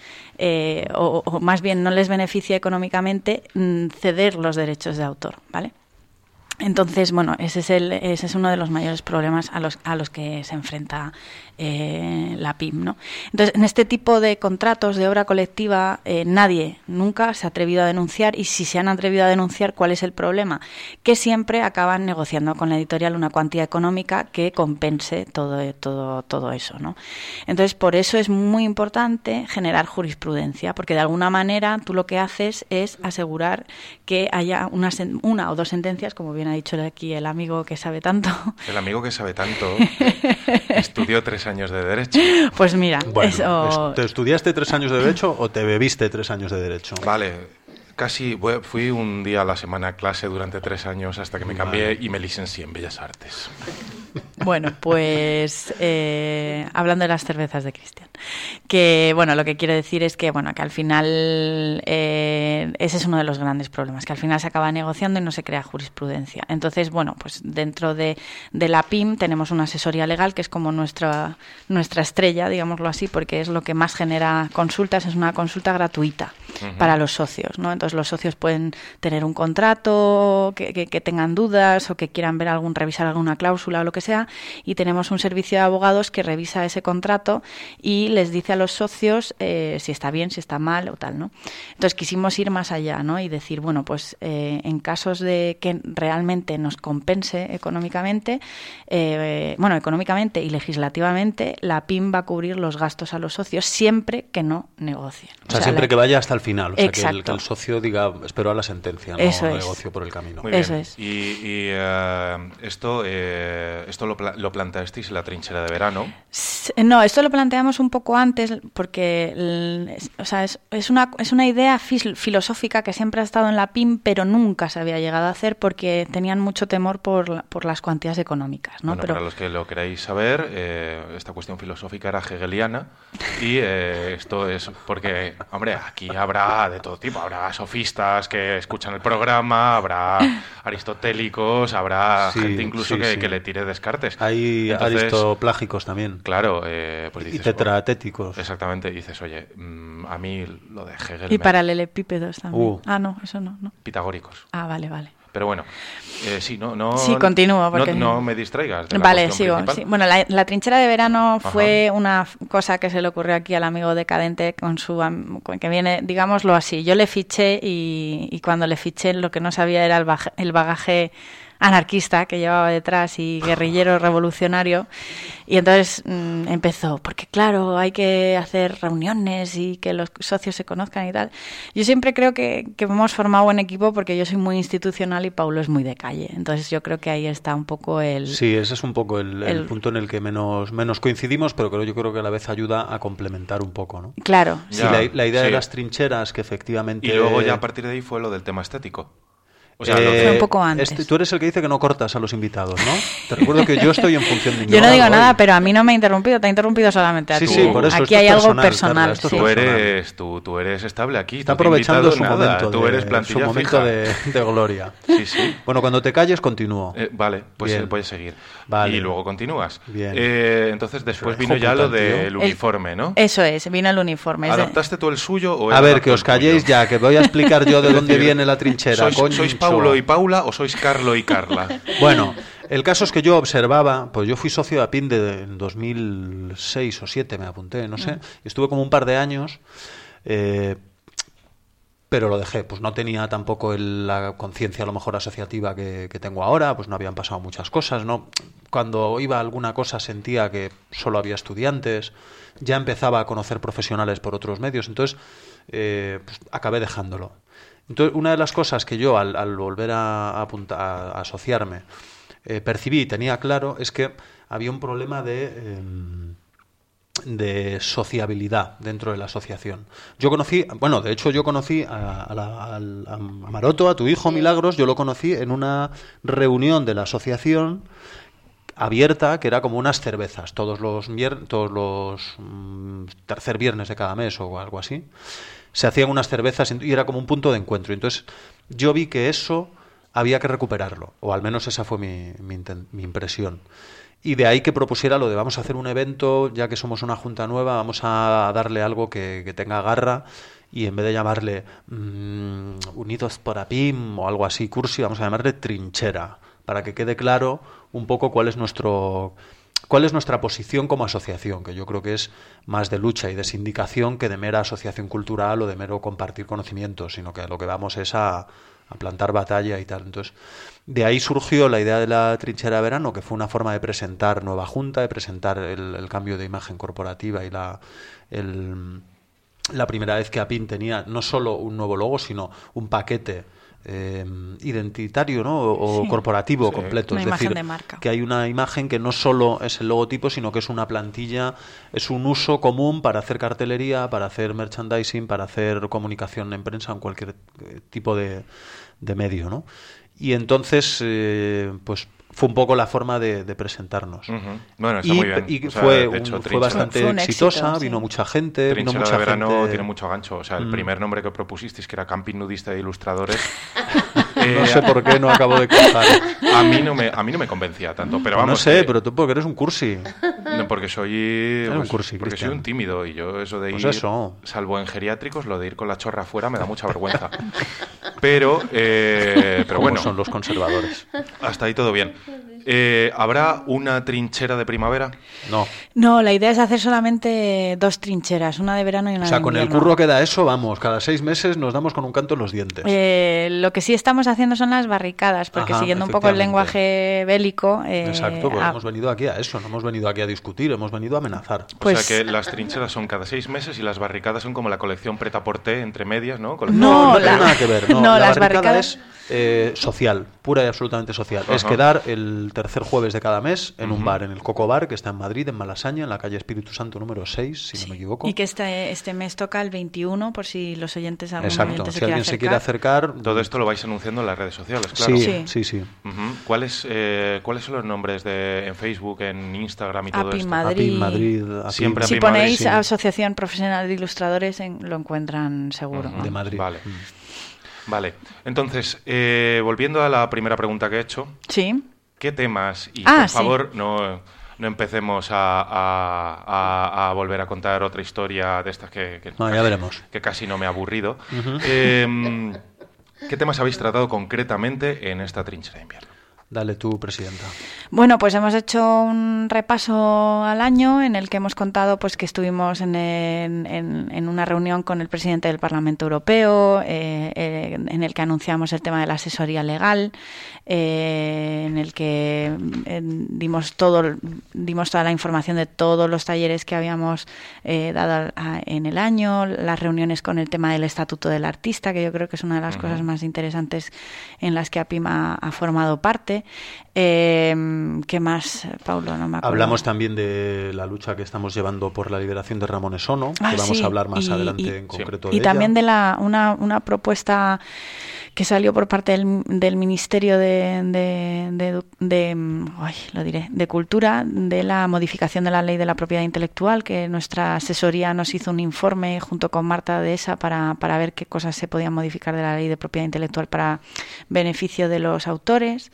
o más bien no les beneficia económicamente, ceder los derechos de autor, ¿vale? Entonces, bueno, ese es uno de los mayores problemas a los que se enfrenta la PIM, ¿no? Entonces, en este tipo de contratos de obra colectiva, nadie nunca se ha atrevido a denunciar, y si se han atrevido a denunciar, ¿cuál es el problema? Que siempre acaban negociando con la editorial una cuantía económica que compense todo eso, ¿no? Entonces, por eso es muy importante generar jurisprudencia, porque de alguna manera tú lo que haces es asegurar que haya una o dos sentencias, como bien ha dicho aquí el amigo que sabe tanto. El amigo que sabe tanto estudió 3 años de Derecho. Pues mira, bueno, ¿te estudiaste 3 años de Derecho o te bebiste 3 años de Derecho? Vale, fui un día a la semana a clase durante 3 años hasta que me cambié y me licencié en Bellas Artes. Bueno, pues hablando de las cervezas de Cristian, que bueno, lo que quiero decir es que bueno, que al final ese es uno de los grandes problemas, que al final se acaba negociando y no se crea jurisprudencia. Entonces, bueno, pues dentro de la PIM tenemos una asesoría legal que es como nuestra estrella, digámoslo así, porque es lo que más genera consultas, es una consulta gratuita para los socios, ¿no? Entonces los socios pueden tener un contrato, que tengan dudas o que quieran revisar alguna cláusula o lo que sea, y tenemos un servicio de abogados que revisa ese contrato y les dice a los socios si está bien, si está mal o tal, ¿no? Entonces quisimos ir más allá, ¿no? Y decir, bueno, pues en casos de que realmente nos compense económicamente, económicamente y legislativamente, la PIM va a cubrir los gastos a los socios siempre que no negocien. O sea, siempre que vaya hasta el final, o sea, que el socio diga, espero a la sentencia, no negocio por el camino. Muy bien. Eso es. Y esto lo planteasteis en la trinchera de verano. No, esto lo planteamos un poco antes porque es una idea filosófica que siempre ha estado en la PIM, pero nunca se había llegado a hacer porque tenían mucho temor por las cuantías económicas, ¿no? Bueno, para los que lo queráis saber, esta cuestión filosófica era hegeliana y esto es porque, hombre, aquí habrá de todo tipo, habrá sofistas que escuchan el programa, habrá aristotélicos, habrá gente incluso que le tire Descartes. Hay aristoplágicos también. Claro, pues dices... Y tetratéticos. Exactamente, y dices, oye, a mí lo de Hegel... Y paralelepípedos también. No, eso no. Pitagóricos. Ah, vale. Pero bueno, sí, Sí, continúo. Porque... No me distraigas de la vale, sigo. principal. Sí. Bueno, la trinchera de verano fue una cosa que se le ocurrió aquí al amigo decadente que viene, digámoslo así. Yo le fiché y cuando le fiché lo que no sabía era el bagaje anarquista que llevaba detrás y guerrillero revolucionario, y entonces empezó, porque claro, hay que hacer reuniones y que los socios se conozcan y tal. Yo siempre creo que hemos formado buen equipo porque yo soy muy institucional y Paulo es muy de calle, entonces yo creo que ahí está un poco Sí, ese es un poco el punto en el que menos coincidimos, pero yo creo que a la vez ayuda a complementar un poco, ¿no? Claro. Sí, la idea de las trincheras, que efectivamente... Y luego ya a partir de ahí fue lo del tema estético. O sea, Fue un poco antes. Tú eres el que dice que no cortas a los invitados, ¿no? Te recuerdo que yo estoy en función de Yo no digo hoy. nada, pero a mí no me ha interrumpido, te ha interrumpido solamente a Sí, ti. sí, por eso, Aquí esto hay es algo personal, personal. Carla, esto es sí. personal. Tú eres estable aquí. Está no te he aprovechando invitado su nada. momento, Tú eres su plantilla momento fija. de gloria. Sí, sí. Bueno, cuando te calles, continúo. Vale, pues Bien. voy a seguir. Vale. Y luego continúas. Bien. Entonces después Hijo vino ya puta, lo del tío. uniforme, ¿no? Eso es, vino el uniforme. Es de- ¿Adaptaste tú el suyo o A él ver, adaptó que os el calléis tuyo? ya, que voy a explicar yo de Es dónde decir, viene la trinchera. ¿Sois Paulo y Paula o sois Carlo y Carla? Bueno, el caso es que yo observaba, pues yo fui socio de APIN en 2006 o 2007, me apunté, no sé, y estuve como un par de años, pero lo dejé, pues no tenía tampoco la conciencia a lo mejor asociativa que tengo ahora, pues no habían pasado muchas cosas, ¿no? Cuando iba a alguna cosa sentía que solo había estudiantes, ya empezaba a conocer profesionales por otros medios, entonces pues acabé dejándolo. Entonces, una de las cosas que yo al volver a asociarme percibí y tenía claro es que había un problema de sociabilidad dentro de la asociación. Yo conocí a Maroto, a tu hijo Milagros, yo lo conocí en una reunión de la asociación abierta, que era como unas cervezas, todos los tercer viernes de cada mes o algo así. Se hacían unas cervezas y era como un punto de encuentro. Entonces yo vi que eso había que recuperarlo, o al menos esa fue mi impresión. Y de ahí que propusiera lo de vamos a hacer un evento, ya que somos una junta nueva, vamos a darle algo que tenga garra, y en vez de llamarle Unidos por APIM o algo así, cursi, vamos a llamarle Trinchera, para que quede claro un poco cuál es nuestra posición como asociación, que yo creo que es más de lucha y de sindicación que de mera asociación cultural o de mero compartir conocimientos, sino que a lo que vamos es a plantar batalla y tal. Entonces, de ahí surgió la idea de la trinchera de verano, que fue una forma de presentar nueva junta, de presentar el cambio de imagen corporativa y la primera vez que APIN tenía no solo un nuevo logo, sino un paquete identitario, ¿no? o Sí. corporativo Sí. completo. Una Es imagen decir, de marca. que hay una imagen que no solo es el logotipo, sino que es una plantilla, es un uso común para hacer cartelería, para hacer merchandising, para hacer comunicación en prensa, en cualquier tipo de medio, ¿no? Y entonces, pues fue un poco la forma de presentarnos. Ujú. Bueno, está muy bien. Y O sea, fue, de hecho, fue Trinchera- bastante Fue un exitosa, éxito, sí. vino mucha gente, vino Trinchera mucha de verano gente. tiene mucho gancho. O sea, el primer nombre que propusisteis, que era Camping Nudista de Ilustradores, No sé por qué no acabo de contar. a mí no me convencía tanto. Pero vamos, no sé, que- pero tú porque eres un cursi. no, porque soy un cursi, porque soy Cristian. un tímido y yo eso de Pues ir, eso. salvo en geriátricos, lo de ir con la chorra afuera me da mucha vergüenza. Pero Como bueno, son los conservadores. hasta ahí todo bien. ¿Habrá una trinchera de primavera? No. No, la idea es hacer solamente 2 trincheras, una de verano y una O sea, de con el invierno. curro que da eso, vamos, cada 6 meses nos damos con un canto en los dientes. Lo que sí estamos haciendo son las barricadas, porque Ajá, siguiendo un poco el efectivamente. lenguaje bélico... Exacto, pues hemos venido aquí a eso, no hemos venido aquí a discutir, hemos venido a amenazar. Pues- O sea que las trincheras son cada 6 meses y las barricadas son como la colección Pret-a-Porter entre medias, ¿no? No, tiene nada que ver. No, no, la las barricada barricadas- es social, pura y absolutamente social. Es Ajá. quedar el tercer jueves de cada mes en un Ujú. bar, en el Coco Bar, que está en Madrid, en Malasaña, en la calle Espíritu Santo número 6, si no me equivoco. Y que este mes toca el 21, por si los oyentes, algún Exacto, oyente si alguien se quiere acercar... Todo esto lo vais anunciando en las redes sociales, claro. Sí, Sí. sí. Ujú. ¿Cuáles son los nombres en Facebook, en Instagram y todo API esto? Madrid. API Madrid, API Siempre Si API Madrid, ponéis sí. Asociación Profesional de Ilustradores, lo encuentran seguro. Ujú. ¿no? de Madrid. Vale. Vale. Entonces, volviendo a la primera pregunta que he hecho, Sí. ¿qué temas? Y Ah, por sí. favor, no empecemos a volver a contar otra historia de estas que No, ya veremos. que casi no me ha aburrido. ¿Qué temas habéis tratado concretamente en esta trinchera de invierno? Dale tú, presidenta. Bueno, pues hemos hecho un repaso al año en el que hemos contado pues que estuvimos en una reunión con el presidente del Parlamento Europeo, en el que anunciamos el tema de la asesoría legal, en el que dimos toda la información de todos los talleres que habíamos dado en el año, las reuniones con el tema del Estatuto del Artista, que yo creo que es una de las cosas más interesantes en las que APIM ha formado parte. importante. ¿Qué más, Paulo? No me acuerdo. Hablamos también de la lucha que estamos llevando por la liberación de Ramón Esono, que vamos sí, a hablar más adelante en concreto de y ella. también de una propuesta que salió por parte del Ministerio de Cultura, de la modificación de la Ley de la Propiedad Intelectual, que nuestra asesoría nos hizo un informe junto con Marta Dehesa para ver qué cosas se podían modificar de la Ley de Propiedad Intelectual para beneficio de los autores.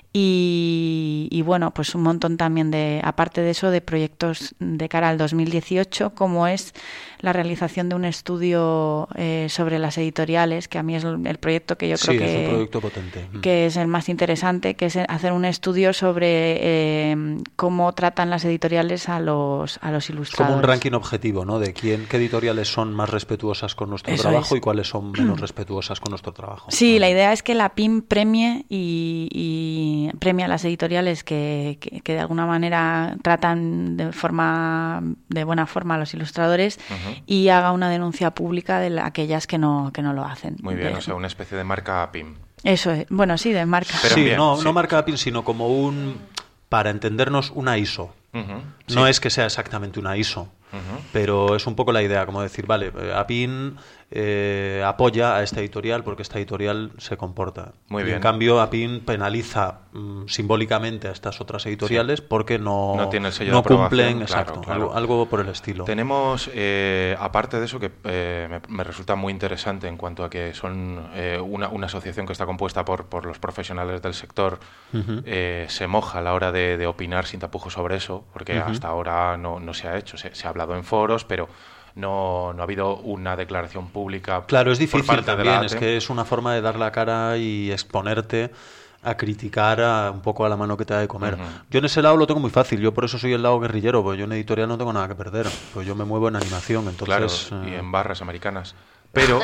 Y bueno, pues un montón también aparte de eso, de proyectos de cara al 2018, como es la realización de un estudio sobre las editoriales, que a mí es el proyecto que yo creo que es un proyecto potente. Que es el más interesante, que es hacer un estudio sobre cómo tratan las editoriales a los ilustradores. Como un ranking objetivo, ¿no? De qué editoriales son más respetuosas con nuestro trabajo y cuáles son menos respetuosas con nuestro trabajo. Sí, la idea es que la PIM premie y premia a las editoriales que de alguna manera tratan de buena forma a los ilustradores y haga una denuncia pública de aquellas que no lo hacen. Muy bien, o sea, una especie de marca PIM. Eso es, bueno, sí, de marca. Pero sí, bien, no marca PIM, sino como para entendernos, una ISO. No es que sea exactamente una ISO, pero es un poco la idea, como decir, vale, APIN apoya a esta editorial porque esta editorial se comporta. Muy bien. En cambio, APIN penaliza simbólicamente a estas otras editoriales porque no tiene el sello no de aprobación, cumplen, exacto, claro. algo por el estilo. Tenemos, aparte de eso, que me resulta muy interesante en cuanto a que son una asociación que está compuesta por los profesionales del sector, se moja a la hora de opinar sin tapujos sobre eso, porque hasta ahora no se ha hecho. Se ha hablado en foros, pero no ha habido una declaración pública. Claro, es por difícil parte de también, la ATE. es que es una forma de dar la cara y exponerte a criticar un poco a la mano que te da de comer. Yo en ese lado lo tengo muy fácil, yo por eso soy el lado guerrillero, porque yo en editorial no tengo nada que perder, pues yo me muevo en animación, entonces... Claro, y en barras americanas. Pero...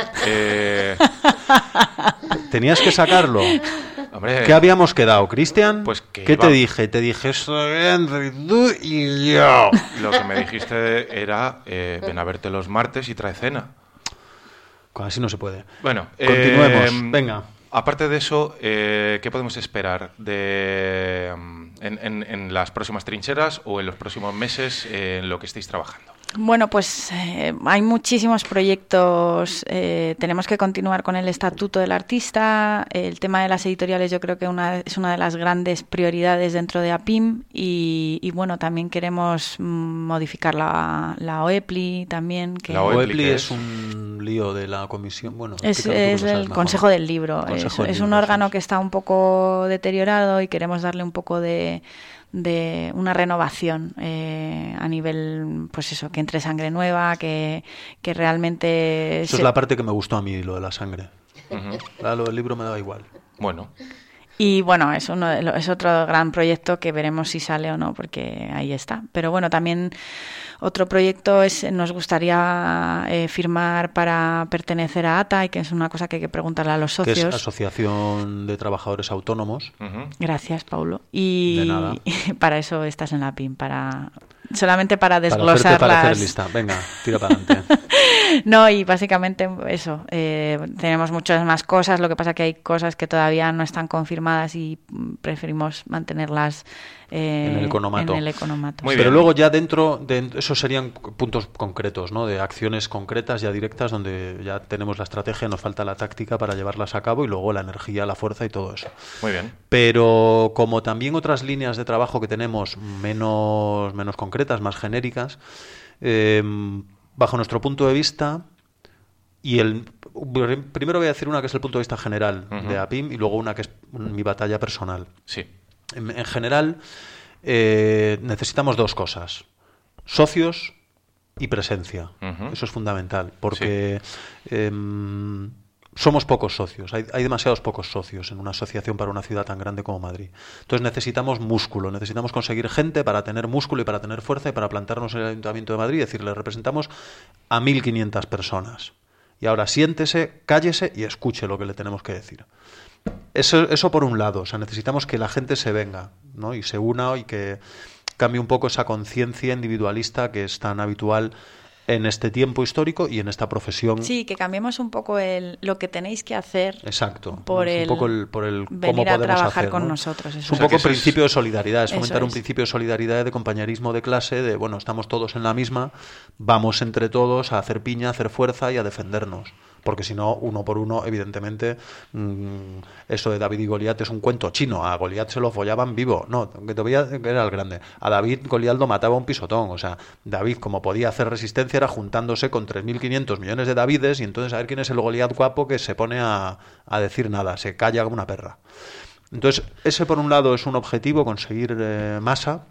Tenías que sacarlo. Hombre, ¿Qué habíamos quedado, Cristian? Pues que ¿Qué iba- te dije? Te dije, soy Henry, tú y yo. lo que me dijiste era ven a verte los martes y trae cena. Así no se puede. Bueno, Continuemos, venga. Aparte de eso, ¿qué podemos esperar en las próximas trincheras o en los próximos meses en lo que estéis trabajando? Bueno, pues hay muchísimos proyectos. Tenemos que continuar con el Estatuto del Artista. El tema de las editoriales yo creo que es una de las grandes prioridades dentro de APIM y bueno, también queremos modificar la OEPLI también. Que La OEPLI OEPLI es un lío de la comisión. Bueno, es explícalo tú, que lo sabes el mejor. Consejo del Libro. Consejo del Es Libro, un órgano eso es. que está un poco deteriorado y queremos darle un poco de una renovación a nivel, pues eso, que entre sangre nueva, que realmente... Eso es la parte que me gustó a mí, lo de la sangre. Claro, lo del libro me daba igual. Bueno, Y bueno, es otro gran proyecto que veremos si sale o no, porque ahí está. Pero bueno, también otro proyecto nos gustaría firmar para pertenecer a ATA, y que es una cosa que hay que preguntarle a los Que es socios. Asociación de Trabajadores Autónomos. Gracias, Paulo. Y De nada. para eso estás en la PIN, solamente para Para desglosar hacerte parecer las... lista. Venga, tira para adelante. No, y básicamente eso, tenemos muchas más cosas, lo que pasa que hay cosas que todavía no están confirmadas y preferimos mantenerlas En el economato. Muy Pero bien. luego ya dentro de esos serían puntos concretos, ¿no? De acciones concretas ya directas donde ya tenemos la estrategia, nos falta la táctica para llevarlas a cabo y luego la energía, la fuerza y todo eso. muy bien. Pero como también otras líneas de trabajo que tenemos menos concretas, más genéricas, bajo nuestro punto de vista, primero voy a decir una que es el punto de vista general de APIM y luego una que es mi batalla personal. Sí. En general, necesitamos dos cosas: socios y presencia. Eso es fundamental, porque somos pocos socios, hay demasiados pocos socios en una asociación para una ciudad tan grande como Madrid. Entonces necesitamos músculo, necesitamos conseguir gente para tener músculo y para tener fuerza y para plantarnos en el Ayuntamiento de Madrid y decirle, representamos a 1.500 personas. Y ahora siéntese, cállese y escuche lo que le tenemos que decir. Eso por un lado, o sea, necesitamos que la gente se venga, ¿no? Y se una y que cambie un poco esa conciencia individualista que es tan habitual en este tiempo histórico y en esta profesión. Sí, que cambiemos un poco lo que tenéis que hacer. Exacto. Por un el poco por el cómo venir a podemos trabajar hacer, con ¿no? nosotros. Es Eso un es. poco principio de solidaridad, es Eso fomentar un es. principio de solidaridad y de compañerismo de clase, de bueno, estamos todos en la misma, vamos entre todos a hacer piña, a hacer fuerza y a defendernos. Porque si no, uno por uno, evidentemente, eso de David y Goliat es un cuento chino. A Goliat se lo follaban vivo. No, que todavía era el grande. A David Goliat lo mataba un pisotón. O sea, David, como podía hacer resistencia, era juntándose con 3.500 millones de Davides y entonces a ver quién es el Goliat guapo que se pone a decir nada, se calla como una perra. Entonces, ese por un lado es un objetivo, conseguir masa.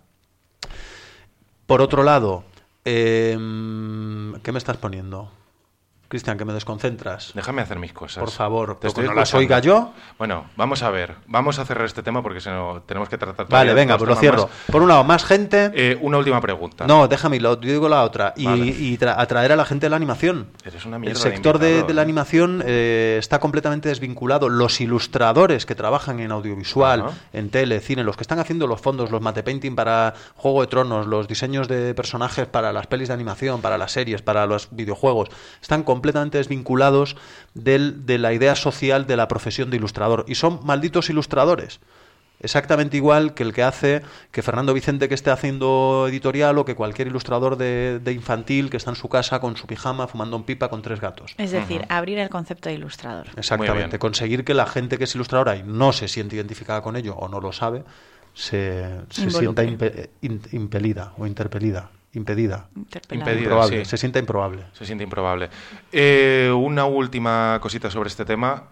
Por otro lado, ¿qué me estás poniendo? Cristian, que me desconcentras. Déjame hacer mis cosas. Por favor, te estoy no las escuchando. oiga yo. Bueno, vamos a ver. Vamos a cerrar este tema porque si no tenemos que tratar Vale, todavía venga, dos pues lo temas cierro. más. Por un lado, más gente. Una última pregunta. No, déjame, yo digo la otra. Vale. Y atraer a la gente de la animación. Eres una mierda El sector de invitado, de la animación está completamente desvinculado. Los ilustradores que trabajan en audiovisual, Ajá. en tele, cine, los que están haciendo los fondos, los mate painting para Juego de Tronos, los diseños de personajes para las pelis de animación, para las series, para los videojuegos, están completamente desvinculados de la idea social de la profesión de ilustrador. Y son malditos ilustradores. Exactamente igual que el que hace que Fernando Vicente que esté haciendo editorial o que cualquier ilustrador de infantil que está en su casa con su pijama fumando un pipa con 3 gatos. Es decir, abrir el concepto de ilustrador. Muy Exactamente. bien. Conseguir que la gente que es ilustradora y no se siente identificada con ello o no lo sabe, se sienta impelida o interpelida. Impedida. Interpelado. Impedida. Improbable. sí. Se sienta improbable. Se siente improbable. Una última cosita sobre este tema.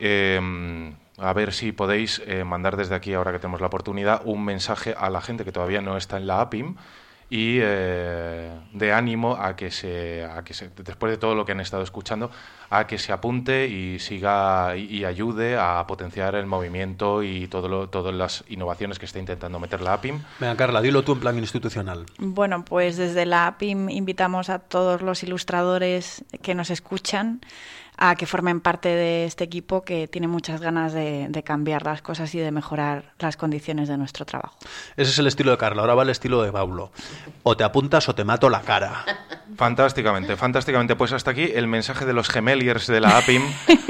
A ver si podéis mandar desde aquí, ahora que tenemos la oportunidad, un mensaje a la gente que todavía no está en la APIM y de ánimo a que se, después de todo lo que han estado escuchando, a que se apunte y siga y ayude a potenciar el movimiento y todas las innovaciones que está intentando meter la APIM. Venga, Carla, dilo tú en plan institucional. Bueno, pues desde la APIM invitamos a todos los ilustradores que nos escuchan a que formen parte de este equipo que tiene muchas ganas de cambiar las cosas y de mejorar las condiciones de nuestro trabajo. Ese es el estilo de Carla, ahora va el estilo de Paulo. O te apuntas o te mato la cara. Fantásticamente, fantásticamente. Pues hasta aquí el mensaje de los gemeliers de la APIM.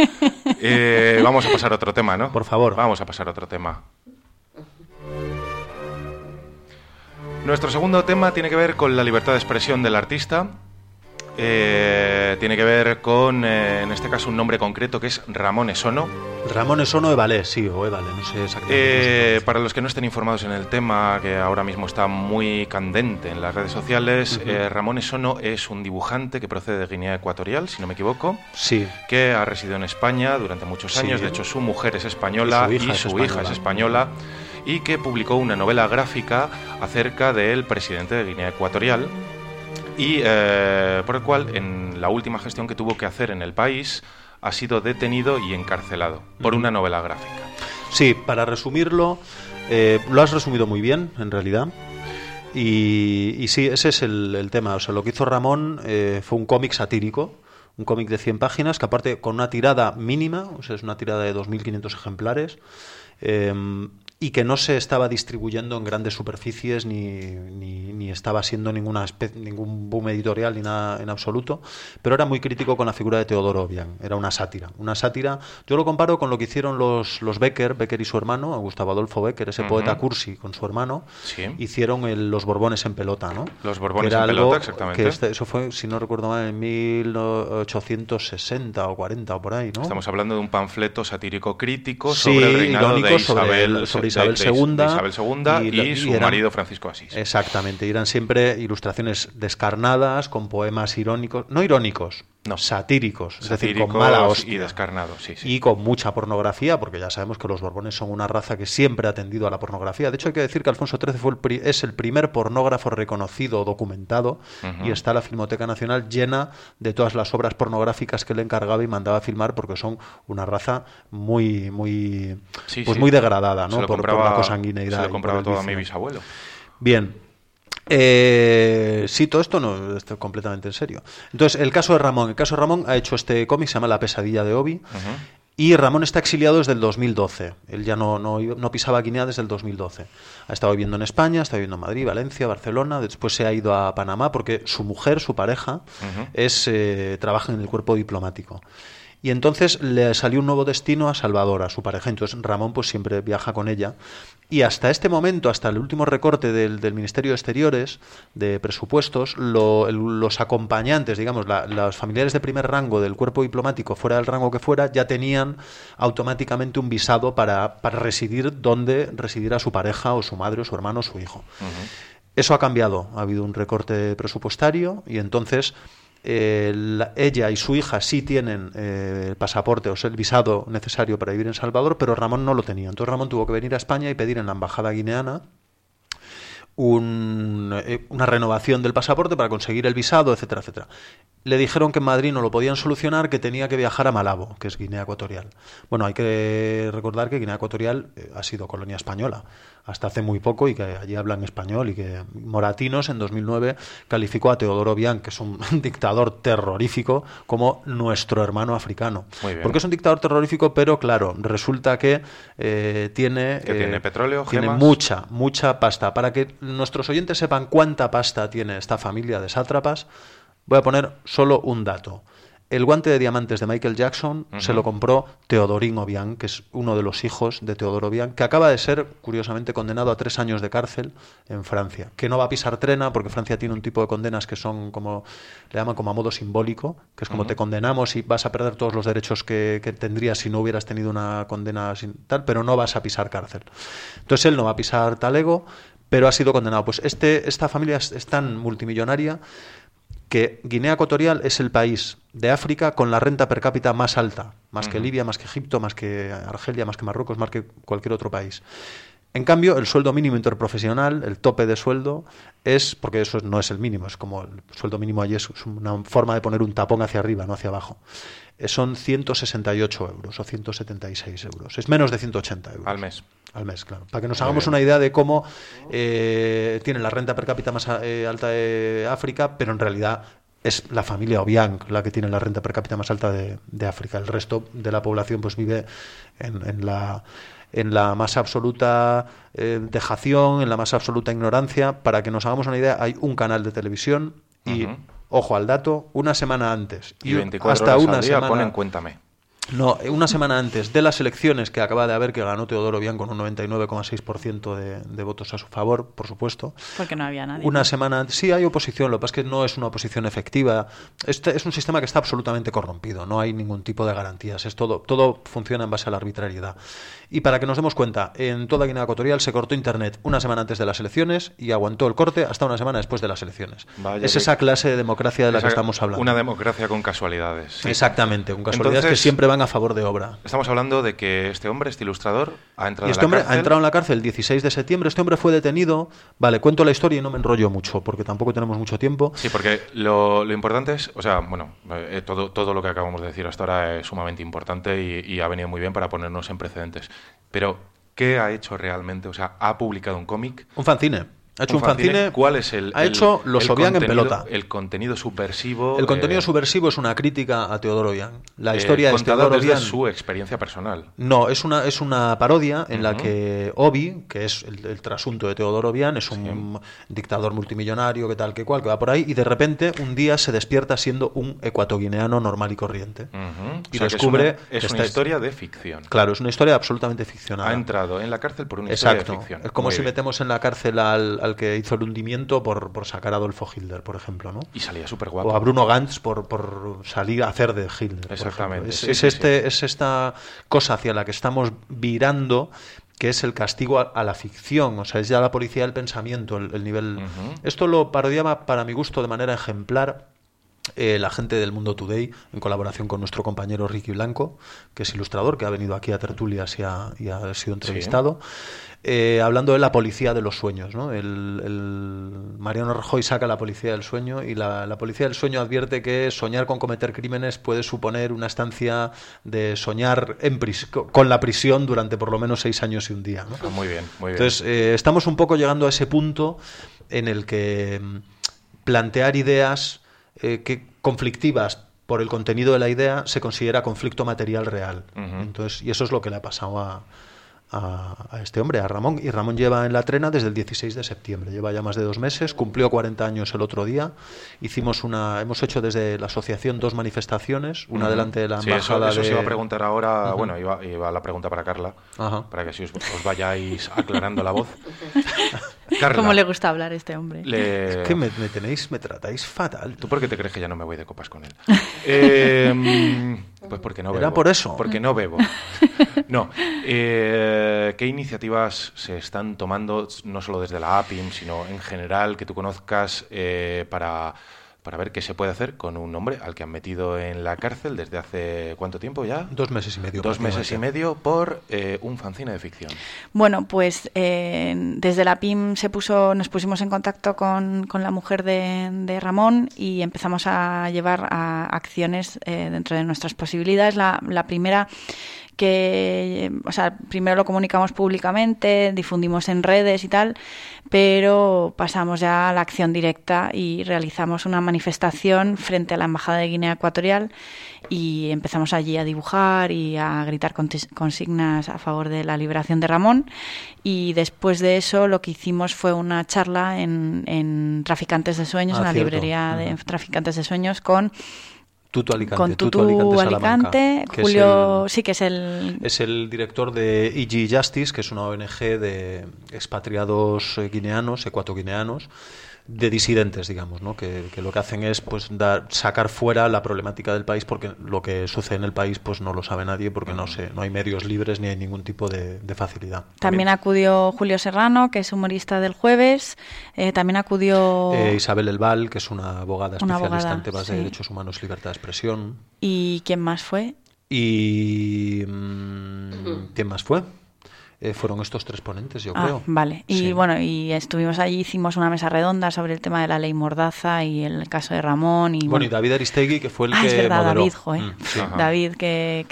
Vamos a pasar a otro tema, ¿no? Por favor. Vamos a pasar a otro tema. Nuestro segundo tema tiene que ver con la libertad de expresión del artista. Tiene que ver con, en este caso, un nombre concreto que es Ramón Esono. Ramón Esono Evalé, sí, o Evale, no sé exactamente. Para los que no estén informados en el tema, que ahora mismo está muy candente en las redes sociales, Ramón Esono es un dibujante que procede de Guinea Ecuatorial, si no me equivoco, Sí. que ha residido en España durante muchos Sí. años. De hecho, su mujer es española y su hija es española, y que publicó una novela gráfica acerca del presidente de Guinea Ecuatorial, y por el cual, en la última gestión que tuvo que hacer en el país, ha sido detenido y encarcelado por una novela gráfica. Sí, para resumirlo, lo has resumido muy bien, en realidad. Y sí, ese es el tema. O sea, lo que hizo Ramón fue un cómic satírico, un cómic de 100 páginas, que aparte con una tirada mínima, o sea, es una tirada de 2.500 ejemplares, y que no se estaba distribuyendo en grandes superficies ni estaba siendo ningún boom editorial ni nada en absoluto, pero era muy crítico con la figura de Teodoro Obiang. Era una sátira. Yo lo comparo con lo que hicieron los Becker y su hermano, Gustavo Adolfo Becker, ese poeta cursi con su hermano, Sí. hicieron los Borbones en pelota, ¿no? Los Borbones Que era en algo pelota, exactamente. eso fue, si no recuerdo mal, en 1860 o 40 o por ahí, ¿no? Estamos hablando de un panfleto satírico crítico Sí, sobre el reinado irónico de sobre Isabel II y su eran- marido Francisco Asís. Exactamente, y eran siempre ilustraciones descarnadas, con poemas irónicos, no irónicos, No. satíricos, es decir, Satíricos con mala hostia. y descarnados, sí, sí. Y con mucha pornografía, porque ya sabemos que los Borbones son una raza que siempre ha tendido a la pornografía. De hecho, hay que decir que Alfonso XIII es el primer pornógrafo reconocido o documentado, y está la Filmoteca Nacional llena de todas las obras pornográficas que le encargaba y mandaba a filmar, porque son una raza muy Sí, pues sí. muy degradada, Se ¿no? lo Por compraba- la consanguineidad. Se lo y compraba por el todo a mi vicio. bisabuelo. Bien. Sí, todo esto no esto completamente en serio. Entonces, el caso de Ramón ha hecho este cómic, se llama La pesadilla de Obi, Y Ramón está exiliado desde el 2012. Él ya no pisaba Guinea desde el 2012. Ha estado viviendo en España, ha estado viviendo en Madrid, Valencia, Barcelona. Después se ha ido a Panamá porque su mujer, su pareja, trabaja en el cuerpo diplomático. Y entonces le salió un nuevo destino a Salvador, a su pareja. Entonces Ramón pues siempre viaja con ella. Y hasta este momento, hasta el último recorte del Ministerio de Exteriores, de presupuestos, los acompañantes, digamos, los familiares de primer rango del cuerpo diplomático, fuera del rango que fuera, ya tenían automáticamente un visado para residir donde residiera su pareja o su madre o su hermano o su hijo. Eso ha cambiado. Ha habido un recorte presupuestario y entonces... ella y su hija sí tienen el pasaporte o sea, el visado necesario para vivir en Salvador, pero Ramón no lo tenía. Entonces Ramón tuvo que venir a España y pedir en la embajada guineana una renovación del pasaporte para conseguir el visado, etcétera, etcétera. Le dijeron que en Madrid no lo podían solucionar, que tenía que viajar a Malabo, que es Guinea Ecuatorial. Bueno, hay que recordar que Guinea Ecuatorial ha sido colonia española hasta hace muy poco y que allí hablan español y que Moratinos en 2009 calificó a Teodoro Obiang, que es un dictador terrorífico, como nuestro hermano africano. Porque es un dictador terrorífico, pero claro, resulta que tiene petróleo, tiene gemas. mucha pasta. Para que nuestros oyentes sepan cuánta pasta tiene esta familia de sátrapas, voy a poner solo un dato. El guante de diamantes de Michael Jackson se lo compró Teodorín Obiang, que es uno de los hijos de Teodoro Obiang, que acaba de ser, curiosamente, condenado a 3 años de cárcel en Francia. Que no va a pisar trena, porque Francia tiene un tipo de condenas que son como, le llaman como a modo simbólico, que es como te condenamos y vas a perder todos los derechos que tendrías si no hubieras tenido una condena sin tal, pero no vas a pisar cárcel. Entonces él no va a pisar talego, pero ha sido condenado. Pues esta familia es tan multimillonaria que Guinea Ecuatorial es el país de África con la renta per cápita más alta, más que Libia, más que Egipto, más que Argelia, más que Marruecos, más que cualquier otro país. En cambio, el sueldo mínimo interprofesional, el tope de sueldo, es, porque eso no es el mínimo, es como el sueldo mínimo allí es una forma de poner un tapón hacia arriba, no hacia abajo. Son 168 euros o 176 euros. Es menos de 180 euros. Al mes. Al mes, claro. Para que nos hagamos una idea de cómo tiene la renta per cápita más alta de África, pero en realidad es la familia Obiang la que tiene la renta per cápita más alta de África. El resto de la población pues vive en la más absoluta dejación, en la más absoluta ignorancia. Para que nos hagamos una idea, hay un canal de televisión y, ojo al dato, una semana antes. Y 24 hasta horas una al día semana, ponen Cuéntame. No, una semana antes de las elecciones que acaba de haber, que ganó Teodoro Obiang con un 99,6% de votos a su favor, por supuesto. Porque no había nadie. Una semana antes. Sí, hay oposición, lo que pasa es que no es una oposición efectiva. Este es un sistema que está absolutamente corrompido, no hay ningún tipo de garantías. Todo funciona en base a la arbitrariedad. Y para que nos demos cuenta, en toda Guinea Ecuatorial se cortó Internet una semana antes de las elecciones y aguantó el corte hasta una semana después de las elecciones. Es esa clase de democracia de la que estamos hablando. Una democracia con casualidades. Sí. Exactamente, con casualidades. Entonces, que siempre van a favor de obra. Estamos hablando de que este hombre, este ilustrador, ha entrado y este en la hombre cárcel. ha entrado en la cárcel el 16 de septiembre. Este hombre fue detenido. Vale, cuento la historia y no me enrollo mucho, porque tampoco tenemos mucho tiempo. Sí, porque lo importante es, o sea, bueno, todo lo que acabamos de decir hasta ahora es sumamente importante y ha venido muy bien para ponernos en precedentes. Pero, ¿qué ha hecho realmente? O sea, ¿ha publicado un cómic? Un fanzine. Ha hecho un fanzine. ¿Cuál es ha hecho Los Obiang en pelota. El contenido subversivo. El contenido subversivo es una crítica a Teodoro Obiang. La historia es Teodoro Obiang. Desde su experiencia personal. No, es una parodia en la que Obi, que es el trasunto de Teodoro Obiang, es un dictador multimillonario, que tal, que cual, que va por ahí, y de repente un día se despierta siendo un ecuatoguineano normal y corriente. Y descubre que es una historia de ficción. Claro, es una historia absolutamente ficcionada. Ha entrado en la cárcel por una historia de ficción. Es como muy si bien. metemos en la cárcel al que hizo el hundimiento por sacar a Adolfo Hitler, por ejemplo, ¿no? Y salía súper guapo. O a Bruno Gantz por salir a hacer de Hitler. Exactamente. Es esta cosa hacia la que estamos virando, que es el castigo a la ficción. O sea, es ya la policía del pensamiento, el nivel. Esto lo parodiaba, para mi gusto, de manera ejemplar la gente del Mundo Today, en colaboración con nuestro compañero Ricky Blanco, que es ilustrador, que ha venido aquí a tertulias y ha sido entrevistado. Hablando de la policía de los sueños, ¿no? El Mariano Rajoy saca la policía del sueño y la policía del sueño advierte que soñar con cometer crímenes puede suponer una estancia de soñar con la prisión durante por lo menos 6 años y un día, ¿no? Muy bien, muy bien. Entonces, estamos un poco llegando a ese punto en el que plantear ideas conflictivas por el contenido de la idea, se considera conflicto material real. Ujú. Entonces, y eso es lo que le ha pasado a este hombre, a Ramón. Y Ramón lleva en la trena desde el 16 de septiembre. Lleva ya más de 2 meses. Cumplió 40 años el otro día. Hemos hecho desde la asociación 2 manifestaciones. Una Ujú. delante de la Sí, embajada eso de... se iba a preguntar ahora. Ujú. Bueno, iba la pregunta para Carla, Ajá. para que así os vayáis aclarando la voz. Carla, ¿Cómo le gusta hablar a este hombre? Es que me tratáis fatal. ¿Tú por qué te crees que ya no me voy de copas con él? Pues porque no bebo. ¿Era por eso? Porque no bebo. No. ¿Qué iniciativas se están tomando, no solo desde la APIM, sino en general, que tú conozcas, para ver qué se puede hacer con un hombre al que han metido en la cárcel desde hace ¿cuánto tiempo ya? 2 meses y medio. 2 meses y medio por un fanzine de ficción. Bueno, pues desde la PIM nos pusimos en contacto con la mujer de Ramón y empezamos a llevar a acciones dentro de nuestras posibilidades. La primera primero lo comunicamos públicamente, difundimos en redes y tal, pero pasamos ya a la acción directa y realizamos una manifestación frente a la Embajada de Guinea Ecuatorial y empezamos allí a dibujar y a gritar consignas a favor de la liberación de Ramón, y después de eso lo que hicimos fue una charla en Traficantes de Sueños, en la cierto. librería de Traficantes de Sueños con Tutu Alicante. con Tutu Salamanca, Alicante, que Julio, es el director de EG Justice, que es una ONG de expatriados guineanos, ecuatoguineanos, de disidentes, digamos, ¿no? Que lo que hacen es pues sacar fuera la problemática del país, porque lo que sucede en el país pues no lo sabe nadie, porque no hay medios libres ni hay ningún tipo de facilidad. También acudió Julio Serrano, que es humorista del Jueves. También acudió Isabel Elval, que es una abogada especialista en temas sí. de derechos humanos, libertad de expresión. ¿Y quién más fue? Y ¿quién más fue? Fueron estos 3 ponentes, yo creo. Vale. Y Sí. bueno, y estuvimos allí, hicimos una mesa redonda sobre el tema de la ley Mordaza y el caso de Ramón. Y Bueno, y David Aristegui, que fue el es que verdad, moderó. David, joder. Sí. Ajá. David, que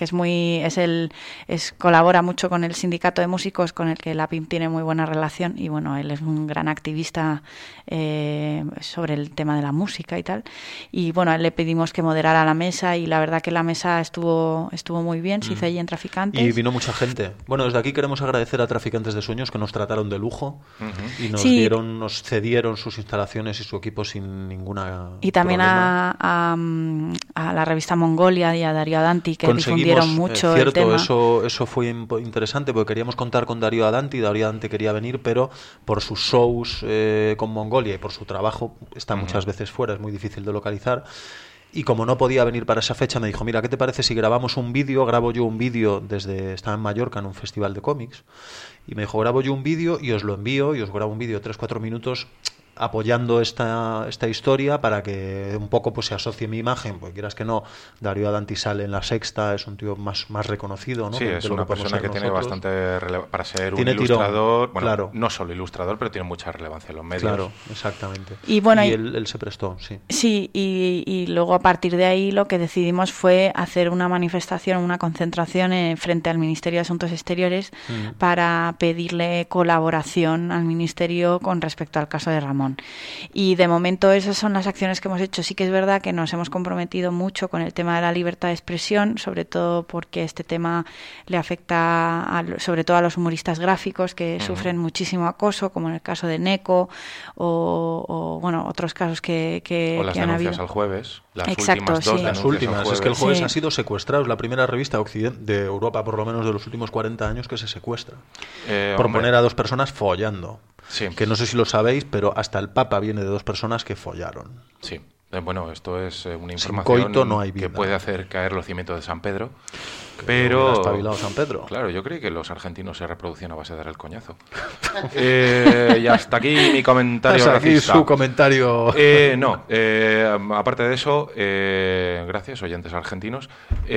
colabora mucho con el sindicato de músicos con el que la PIM tiene muy buena relación, y bueno, él es un gran activista sobre el tema de la música y tal. Y bueno, a él le pedimos que moderara la mesa, y la verdad que la mesa estuvo muy bien, se hizo allí en Traficantes. Y vino mucha gente. Bueno, desde aquí queremos agradecer a Traficantes de Sueños, que nos trataron de lujo y nos Sí. nos cedieron sus instalaciones y su equipo sin ninguna Y también problema. a la revista Mongolia y a Darío Adanti, que Conseguimos, difundieron mucho el cierto, tema. eso fue interesante, porque queríamos contar con Darío Adanti. Darío Adanti quería venir, pero por sus shows con Mongolia y por su trabajo está muchas veces fuera, es muy difícil de localizar. Y como no podía venir para esa fecha, me dijo, mira, ¿qué te parece si grabamos un vídeo? Grabo yo un vídeo estaba en Mallorca en un festival de cómics, y me dijo, grabo yo un vídeo y os lo envío, y os grabo un vídeo 3-4 minutos apoyando esta historia, para que un poco pues se asocie mi imagen, porque quieras que no, Darío Adanti sale en La Sexta, es un tío más reconocido, ¿no? Sí, de es lo una que podemos persona ser que tiene nosotros. bastante relevancia para ser Tiene un ilustrador. tirón, Bueno, claro. no solo ilustrador, pero tiene mucha relevancia en los medios. Claro, exactamente. Y bueno, él se prestó, sí. Sí, y luego a partir de ahí lo que decidimos fue hacer una manifestación, una concentración frente al Ministerio de Asuntos Exteriores para pedirle colaboración al Ministerio con respecto al caso de Ramón. Y de momento esas son las acciones que hemos hecho. Sí que es verdad que nos hemos comprometido mucho con el tema de la libertad de expresión, sobre todo porque este tema le afecta sobre todo a los humoristas gráficos, que sufren muchísimo acoso, como en el caso de Neko o bueno, otros casos que O las que han denuncias habido. al jueves. Las Exacto, últimas 2 sí. Las denuncias últimas, al es que el jueves Sí. ha sido secuestrado, es la primera revista de Europa, por lo menos de los últimos 40 años, que se secuestra. Por hombre, poner a 2 personas follando. Sí. Que no sé si lo sabéis, pero hasta el Papa viene de 2 personas que follaron. Sí. Bueno, esto es una Sin información coito no hay vida. que puede hacer caer los cimientos de San Pedro. Que Pero hubiera espabilado San Pedro. Claro, yo creí que los argentinos se reproducían a base de dar el coñazo. Y hasta aquí mi comentario Hasta aquí racista. su comentario. No, aparte de eso, gracias, oyentes argentinos.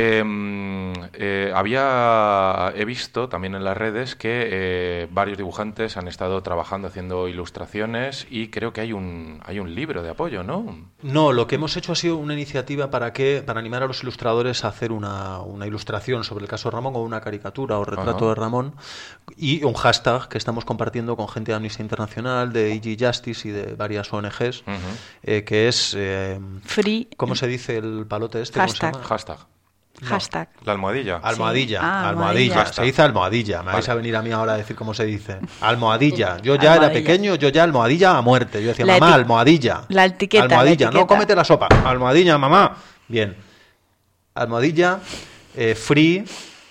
He visto también en las redes que varios dibujantes han estado trabajando haciendo ilustraciones, y creo que hay un libro de apoyo, ¿no? No, No, lo que hemos hecho ha sido una iniciativa para animar a los ilustradores a hacer una ilustración sobre el caso Ramón, o una caricatura o retrato de Ramón, y un hashtag que estamos compartiendo con gente de Amnistía Internacional, de EG Justice y de varias ONGs, que es... Free. ¿Cómo se dice el palote este? Hashtag. ¿Cómo se llama? Hashtag. No. Hashtag. La almohadilla. Almohadilla, Sí. Ah, almohadilla. almohadilla. Se dice almohadilla. Me vais a venir a mí ahora a decir cómo se dice. Almohadilla. Yo ya era Almohadilla. pequeño, yo ya almohadilla a muerte. Yo decía, La mamá, eti- almohadilla. la etiqueta, Almohadilla, la no etiqueta. cómete la sopa. Almohadilla, mamá. Bien. Almohadilla, free,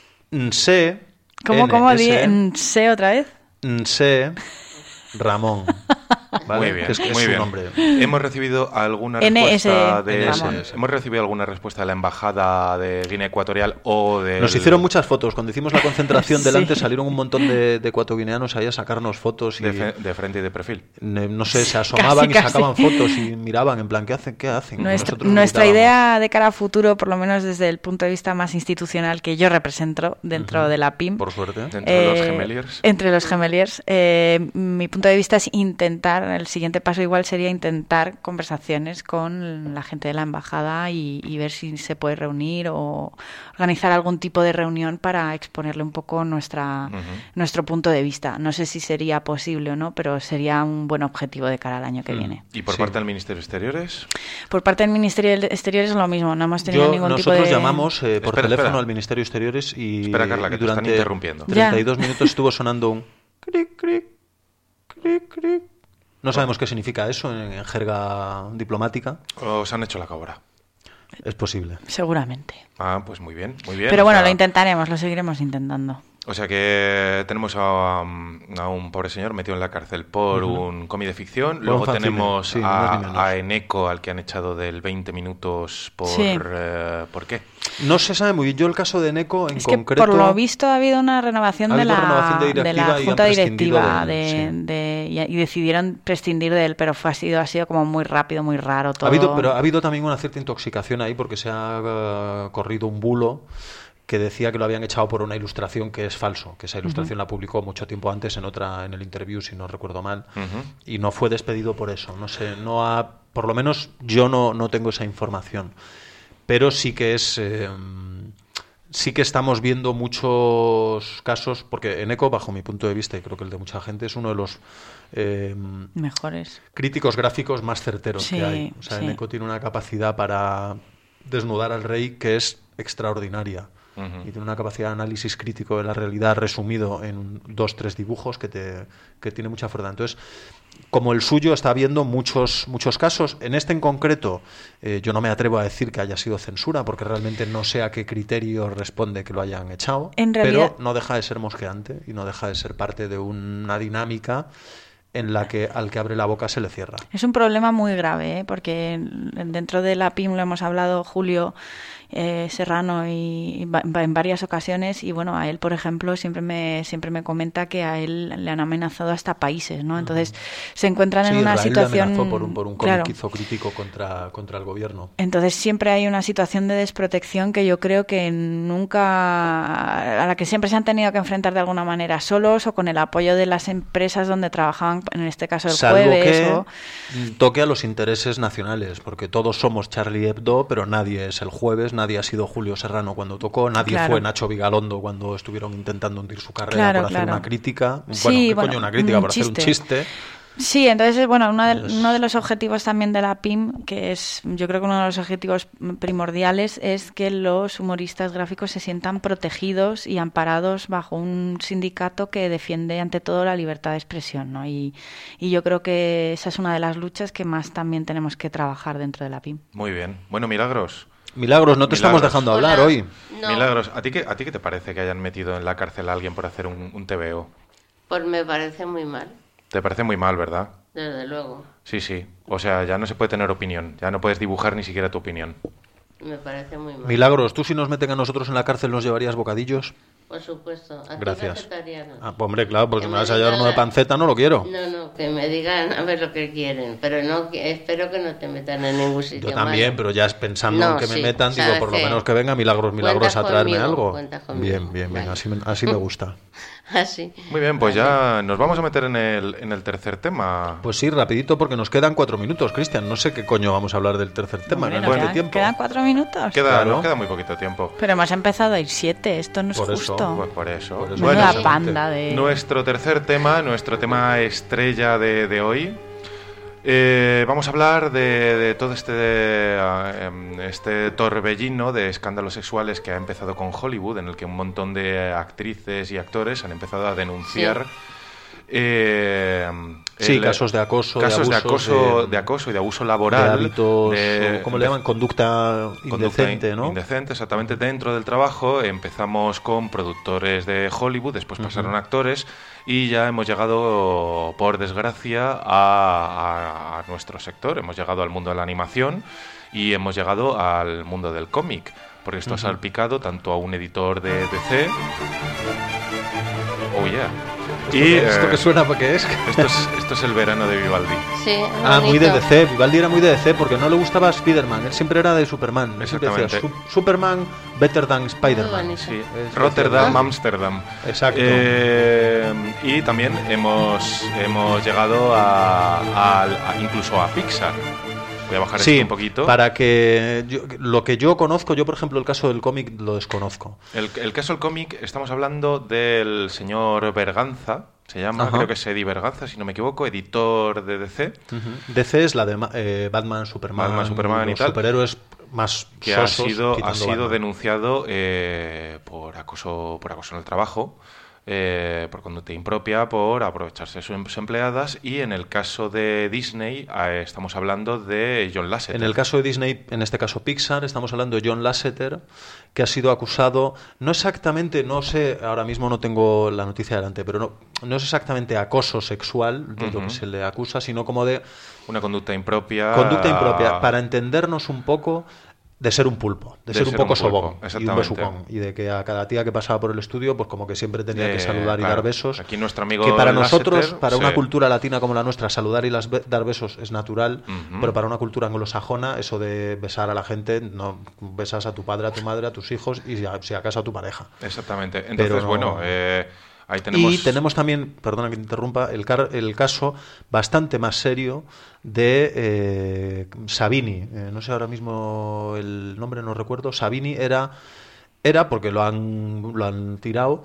nse. ¿Cómo NS, sé otra vez? nse, Ramón. ¿Vale? Muy bien, Que es muy su bien. nombre. Hemos recibido alguna NS, respuesta de Ramón. hemos recibido alguna respuesta de la embajada de Guinea Ecuatorial o de Nos hicieron muchas fotos. Cuando hicimos la concentración Sí. delante salieron un montón de ecuatoguineanos ahí a sacarnos fotos y de frente y de perfil. no sé, se asomaban Casi, y sacaban casi. fotos y miraban en plan, ¿qué hacen? ¿Qué hacen? Nuestra Nosotros gritábamos. idea de cara a futuro, por lo menos desde el punto de vista más institucional que yo represento dentro de la PIM, Por suerte. Dentro de los gemeliers. Entre los gemeliers, mi punto de vista es intentar, el siguiente paso igual sería intentar conversaciones con la gente de la embajada y ver si se puede reunir o organizar algún tipo de reunión para exponerle un poco nuestro punto de vista. No sé si sería posible o no, pero sería un buen objetivo de cara al año que viene. ¿Y por Sí. parte del Ministerio de Exteriores? Por parte del Ministerio de Exteriores es lo mismo, no hemos tenido ningún tipo Nosotros de... llamamos por Espera, teléfono espera. al Ministerio de Exteriores y, Espera, Carla, que y te están durante interrumpiendo. 32 minutos estuvo sonando un cric, cric, cric, cric. No sabemos qué significa eso en jerga diplomática. ¿Os han hecho la cobra? Es posible. Seguramente. Ah, pues muy bien, muy bien. Pero O bueno, sea, lo intentaremos, lo seguiremos intentando. O sea que tenemos a un pobre señor metido en la cárcel por un cómic de ficción. Por Luego un fanzine, tenemos sí, ni más ni menos. a Eneco, al que han echado del 20 minutos por... Sí. ¿Por qué? No se sabe muy bien. Yo el caso de Neco en Es que concreto... por lo visto ha habido una renovación Ha de habido la, renovación de de directiva la y han junta prescindido directiva de él, y decidieron prescindir de él, pero ha sido como muy rápido, muy raro todo. Pero ha habido también una cierta intoxicación ahí porque se ha corrido un bulo que decía que lo habían echado por una ilustración que es falso, que esa ilustración la publicó mucho tiempo antes en el interview, si no recuerdo mal, y no fue despedido por eso. No sé, por lo menos yo no tengo esa información, pero sí que sí que estamos viendo muchos casos, porque Eneco, bajo mi punto de vista, y creo que el de mucha gente, es uno de los mejores. críticos gráficos más certeros Sí, que hay. O sea, sí. Eneco tiene una capacidad para desnudar al rey que es extraordinaria. Y tiene una capacidad de análisis crítico de la realidad resumido en 2-3 dibujos que tiene mucha fuerza. Entonces, como el suyo, está habiendo muchos casos. En este en concreto, yo no me atrevo a decir que haya sido censura, porque realmente no sé a qué criterio responde que lo hayan echado. En realidad- pero no deja de ser mosqueante y no deja de ser parte de una dinámica en la que al que abre la boca se le cierra. Es un problema muy grave, porque dentro de la PIM lo hemos hablado Julio Serrano y en varias ocasiones, y bueno, a él, por ejemplo, siempre me comenta que a él le han amenazado hasta países, ¿no? Entonces se encuentran en una Israel le situación... amenazó por un cómic claro. que hizo crítico contra el gobierno. Entonces siempre hay una situación de desprotección que yo creo que a la que siempre se han tenido que enfrentar de alguna manera solos o con el apoyo de las empresas donde trabajaban, en este caso el Salvo Jueves. que toque a los intereses nacionales, porque todos somos Charlie Hebdo, pero nadie es el Jueves, nadie ha sido Julio Serrano cuando tocó, nadie Claro. fue Nacho Vigalondo cuando estuvieron intentando hundir su carrera Claro, por hacer claro. una crítica. Sí, ¿qué bueno, coño una crítica? un Por hacer un chiste. chiste. Sí, entonces, bueno, uno de los objetivos también de la PIM, que es, yo creo que uno de los objetivos primordiales, es que los humoristas gráficos se sientan protegidos y amparados bajo un sindicato que defiende ante todo la libertad de expresión, ¿no? Y yo creo que esa es una de las luchas que más también tenemos que trabajar dentro de la PIM. Muy bien. Bueno, Milagros. Milagros, no te estamos Milagros. dejando hablar Hola. hoy. No, Milagros, ¿a ti qué te parece que hayan metido en la cárcel a alguien por hacer un TVO? pues me parece muy mal, Te parece muy mal, ¿verdad? desde luego. Sí, sí. O sea, ya no se puede tener opinión. Ya no puedes dibujar ni siquiera tu opinión. Me parece muy mal. Milagros, ¿tú si nos meten a nosotros en la cárcel nos llevarías bocadillos? Por supuesto. Aquí Gracias. vegetariano. Ah, pues hombre, claro, porque Que si me me vas a llevar digan- uno de panceta no lo quiero. No, que me digan a ver lo que quieren, pero no espero que no te metan en ningún sitio Yo también, malo. pero ya es pensando No, en que me sí, metan, digo, sabes por lo que menos que venga milagros cuenta a traerme conmigo, algo. cuenta conmigo. Bien, Vale. así me gusta. Así. Muy bien, pues ya nos vamos a meter en el tercer tema. Pues sí, rapidito, porque nos quedan 4 minutos, Cristian. No sé qué coño vamos a hablar del tercer tema. Hombre, ¿no? nos Bueno, quedan, tiempo. quedan 4 minutos. Claro. Nos queda muy poquito tiempo. Pero hemos empezado a ir 7, esto no es Por eso, justo. Pues por eso. Por eso. Menuda Bueno, panda de... Nuestro tercer tema, nuestro tema estrella de hoy. Vamos a hablar de todo este torbellino de escándalos sexuales que ha empezado con Hollywood, en el que un montón de actrices y actores han empezado a denunciar casos de acoso, casos de abusos, de acoso y de abuso laboral, de hábitos, de- ¿cómo le llaman? Conducta conducta indecente, ¿no? indecente, exactamente, dentro del trabajo. Empezamos con productores de Hollywood, después pasaron actores y ya hemos llegado, por desgracia, a nuestro sector. Hemos llegado al mundo de la animación y hemos llegado al mundo del cómic, porque esto ha salpicado tanto a un editor de DC... Oh, yeah. ¿Esto que suena para qué es? Esto es el verano de Vivaldi. Sí, Muy de bonito. DC. Vivaldi era muy de DC porque no le gustaba Spider-Man. Él siempre era de Superman. Él siempre decía, Exactamente. Superman better than Spider-Man. Muy bonito. Sí, Es Rotterdam, decir, Ámsterdam. Exacto. Y también hemos llegado incluso a Pixar. Voy a bajar Sí, esto un poquito. para que lo que yo conozco, yo por ejemplo el caso del cómic lo desconozco. El caso del cómic, estamos hablando del señor Berganza, se llama, Ajá. creo que es Eddie Berganza, si no me equivoco, editor de DC, DC es la de Batman, Superman, Batman, Superman y los tal. superhéroes más que ha sosos, sido quitando Batman. denunciado por acoso en el trabajo, por conducta impropia, por aprovecharse de sus empleadas, y en el caso de Disney estamos hablando de John Lasseter. En el caso de Disney, en este caso Pixar, estamos hablando de John Lasseter, que ha sido acusado, no exactamente, no sé, ahora mismo no tengo la noticia delante, pero no es exactamente acoso sexual de lo que se le acusa, sino como de Una conducta impropia. para entendernos un poco, de ser un pulpo, de ser un poco pulpo, sobón y un exactamente. besucón, y de que a cada tía que pasaba por el estudio pues como que siempre tenía que saludar y claro. dar besos. Aquí nuestro amigo que para Lasseter, nosotros, para una sí. cultura latina como la nuestra, saludar y dar besos es natural, Ujú. pero para una cultura anglosajona eso de besar a la gente, no besas a tu padre, a tu madre, a tus hijos y si acaso a tu pareja. Exactamente. Entonces, Pero no- bueno, ahí tenemos... Y tenemos también, perdona que te interrumpa, el caso bastante más serio de Savini. No sé ahora mismo el nombre, no recuerdo. Savini era porque lo han tirado,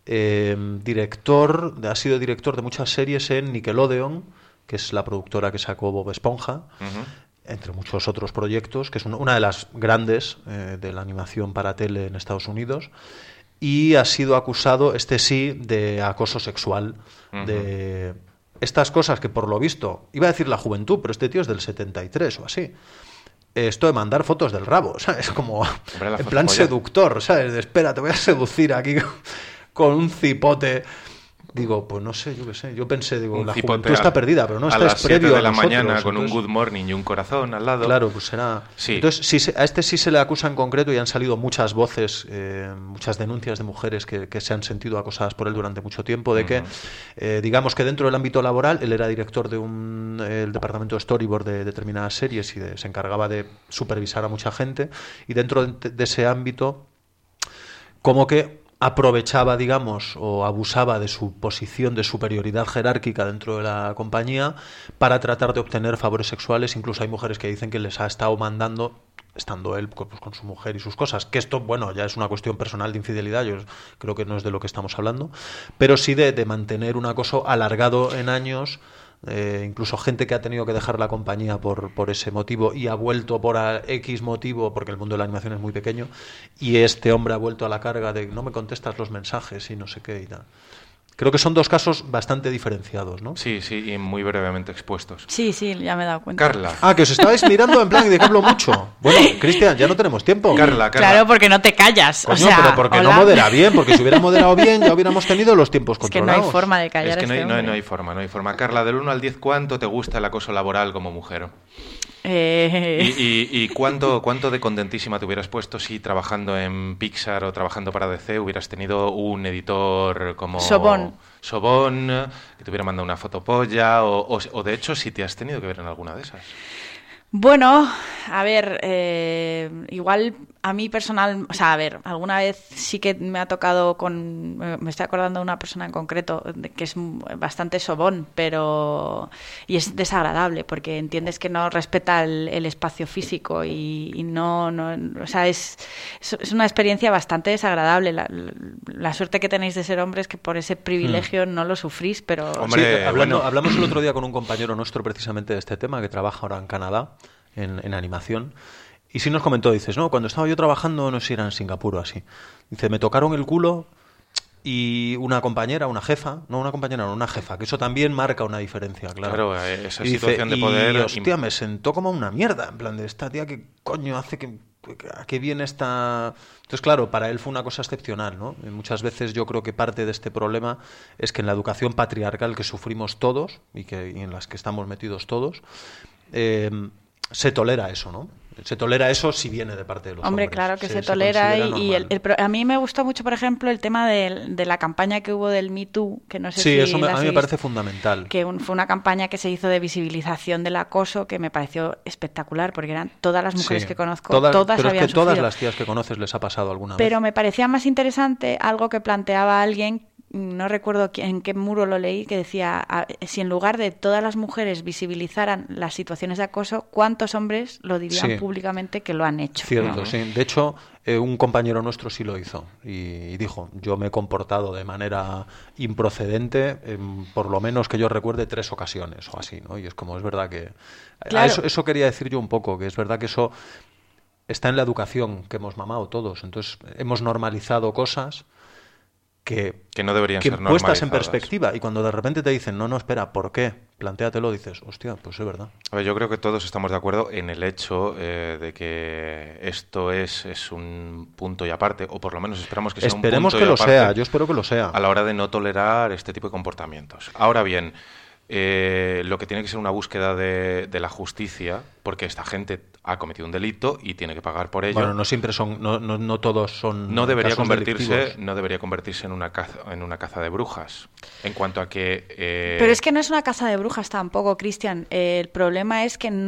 ha sido director de muchas series en Nickelodeon, que es la productora que sacó Bob Esponja, entre muchos otros proyectos, que es una de las grandes de la animación para tele en Estados Unidos. Y ha sido acusado, de acoso sexual, de estas cosas que por lo visto, iba a decir la juventud, pero este tío es del 73 o así. Esto de mandar fotos del rabo, ¿sabes? Como Hombre, la en plan fotopolla. seductor, ¿sabes? De espera, te voy a seducir aquí con un cipote. Digo, pues no sé, yo qué sé. Yo pensé, digo, Un la cipote juventud está perdida, pero no, a está las 7 previo de a la nosotros. mañana con un Entonces, good morning y un corazón al lado. claro, pues será. Sí. Entonces, a este sí se le acusa en concreto y han salido muchas voces, muchas denuncias de mujeres que se han sentido acosadas por él durante mucho tiempo, de que, digamos que dentro del ámbito laboral, él era director de el departamento de storyboard de determinadas series y se encargaba de supervisar a mucha gente, y dentro de ese ámbito, como que aprovechaba, digamos, o abusaba de su posición de superioridad jerárquica dentro de la compañía para tratar de obtener favores sexuales. Incluso hay mujeres que dicen que les ha estado mandando, estando él pues, con su mujer y sus cosas, que esto, bueno, ya es una cuestión personal de infidelidad, yo creo que no es de lo que estamos hablando, pero sí de mantener un acoso alargado en años. Incluso gente que ha tenido que dejar la compañía por ese motivo y ha vuelto por X motivo, porque el mundo de la animación es muy pequeño, y este hombre ha vuelto a la carga de no me contestas los mensajes y no sé qué y tal. Creo que son dos casos bastante diferenciados, ¿no? Sí, y muy brevemente expuestos. Sí, ya me he dado cuenta. Carla. Ah, que os estabais mirando en plan de que hablo mucho. Bueno, Cristian, ya no tenemos tiempo. Carla. Claro, porque no te callas. Coño, o sea, pero porque hola. no modera bien, porque si hubiera moderado bien ya hubiéramos tenido los tiempos Es que no controlados. hay forma de callar Es que a este no hombre. hay forma. Carla, del 1 al 10, ¿cuánto te gusta el acoso laboral como mujer? ¿Y cuánto de contentísima te hubieras puesto si trabajando en Pixar o trabajando para DC hubieras tenido un editor como Sobón, que te hubiera mandado una fotopolla o de hecho si te has tenido que ver en alguna de esas? Bueno, a ver, igual a mí personal, o sea, a ver, alguna vez sí que me ha tocado me estoy acordando de una persona en concreto que es bastante sobón, y es desagradable porque entiendes que no respeta el espacio físico y no, o sea, es una experiencia bastante desagradable. La suerte que tenéis de ser hombres que por ese privilegio no lo sufrís, pero... Hombre, Sí, hablamos el otro día con un compañero nuestro precisamente de este tema que trabaja ahora en Canadá en animación y sí nos comentó, dices, no, cuando estaba yo trabajando, no sé si era en Singapur o así, dice, me tocaron el culo y una jefa, que eso también marca una diferencia, claro. Claro, esa Y dice, situación de poder... y hostia, me sentó como una mierda, en plan de esta tía que coño hace ¿a qué viene esta...? Entonces, claro, para él fue una cosa excepcional, ¿no? Y muchas veces yo creo que parte de este problema es que en la educación patriarcal que sufrimos todos y en las que estamos metidos todos, se tolera eso, ¿no? Se tolera eso si viene de parte de los Hombre, hombres. claro que se tolera y a mí me gustó mucho, por ejemplo, el tema de la campaña que hubo del Me Too, que no sé sí, si eso la a mí me seguís, parece fundamental. que fue una campaña que se hizo de visibilización del acoso que me pareció espectacular, porque eran todas las mujeres Sí. que conozco, pero todas es habían que todas sufrido. las tías que conoces les ha pasado alguna Pero vez. me parecía más interesante algo que planteaba alguien, no recuerdo en qué muro lo leí, que decía, si en lugar de todas las mujeres visibilizaran las situaciones de acoso, ¿cuántos hombres lo dirían Sí. públicamente que lo han hecho? Cierto, ¿no? sí. De hecho, un compañero nuestro sí lo hizo y dijo, yo me he comportado de manera improcedente en, por lo menos que yo recuerde 3 ocasiones o así, ¿no? Y es como, es verdad que... Claro. Eso quería decir yo un poco, que es verdad que eso está en la educación que hemos mamado todos. Entonces, hemos normalizado cosas que no deberían ser puestas en normalizadas. perspectiva, y cuando de repente te dicen, no, espera, ¿por qué? Plantéatelo, dices, hostia, pues es verdad. A ver, yo creo que todos estamos de acuerdo en el hecho de que esto es un punto y aparte, o por lo menos esperamos que sea Esperemos un punto que y lo aparte sea, yo espero que lo sea. a la hora de no tolerar este tipo de comportamientos. Ahora bien, lo que tiene que ser una búsqueda de la justicia, porque esta gente ha cometido un delito y tiene que pagar por ello. Bueno, no siempre son, no todos son No debería casos convertirse delictivos. en una caza de brujas. En cuanto a que... Pero es que no es una caza de brujas tampoco, Cristian. El problema es que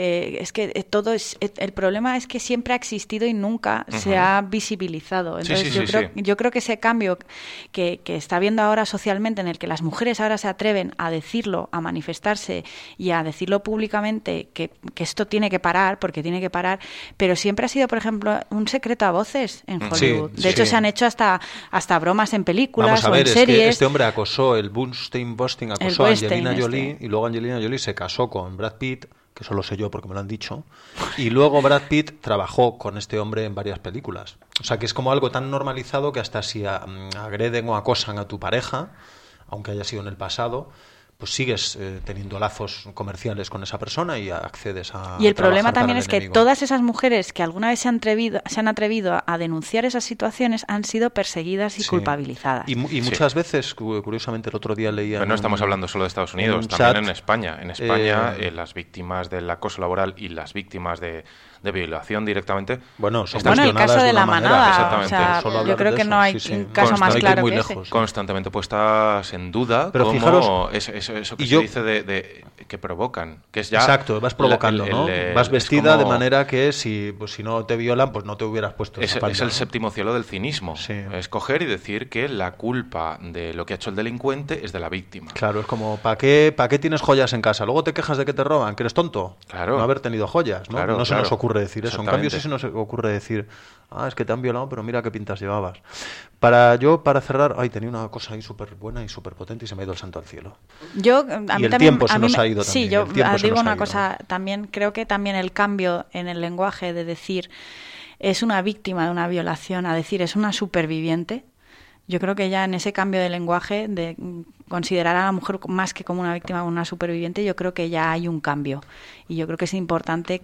el problema es que siempre ha existido y nunca se ha visibilizado. Entonces yo creo que ese cambio que está habiendo ahora socialmente, en el que las mujeres ahora se atreven a decirlo, a manifestarse y a decirlo públicamente, que esto tiene que parar, porque tiene que parar, pero siempre ha sido, por ejemplo, un secreto a voces en Hollywood. Sí, de hecho, sí. se han hecho hasta bromas en películas Vamos a o ver, en es series. que este hombre acosó, el Weinstein acosó a Weinstein, Angelina Jolie, y luego Angelina Jolie se casó con Brad Pitt, que eso lo sé yo porque me lo han dicho, y luego Brad Pitt trabajó con este hombre en varias películas. O sea, que es como algo tan normalizado que hasta si agreden o acosan a tu pareja, aunque haya sido en el pasado, pues sigues teniendo lazos comerciales con esa persona y accedes a Y el problema trabajar también para el es que enemigo. todas esas mujeres que alguna vez se han atrevido a denunciar esas situaciones han sido perseguidas y Sí. culpabilizadas. Y muchas veces, curiosamente, el otro día leía... Pero no estamos hablando solo de Estados Unidos, un también chat, en España. En España, las víctimas del acoso laboral y las víctimas de violación directamente... Bueno, son Bueno, el cuestionadas caso de una la manera. manada, Exactamente. o sea, Solo yo hablar creo de que eso, no hay sí, sí. un caso No más hay que ir claro muy que ese. lejos. Constantemente puestas en duda Pero como fijaros- eso que y se yo- dice de que provocan, que es ya... Exacto, vas provocando, ¿no? Vas vestida es como- de manera que si no te violan, pues no te hubieras puesto esa Es falda, el ¿no? séptimo cielo del cinismo. Sí. Es coger y decir que la culpa de lo que ha hecho el delincuente es de la víctima. Claro, es como, ¿para qué tienes joyas en casa? Luego te quejas de que te roban, que eres tonto. Claro. No haber tenido joyas, ¿no? Claro, No se claro. nos ocurre decir eso. En cambio, sí Exactamente. se nos ocurre decir, es que te han violado, pero mira qué pintas llevabas. Para cerrar, tenía una cosa ahí súper buena y súper potente y se me ha ido el santo al cielo. Yo, a Y mí el también, tiempo se a mí nos me- ha ido Sí, también, yo el tiempo se digo nos ha una ido. cosa, también creo que también el cambio en el lenguaje de decir es una víctima de una violación a decir es una superviviente. Yo creo que ya en ese cambio de lenguaje, de considerar a la mujer más que como una víctima, como una superviviente, yo creo que ya hay un cambio. Y yo creo que es importante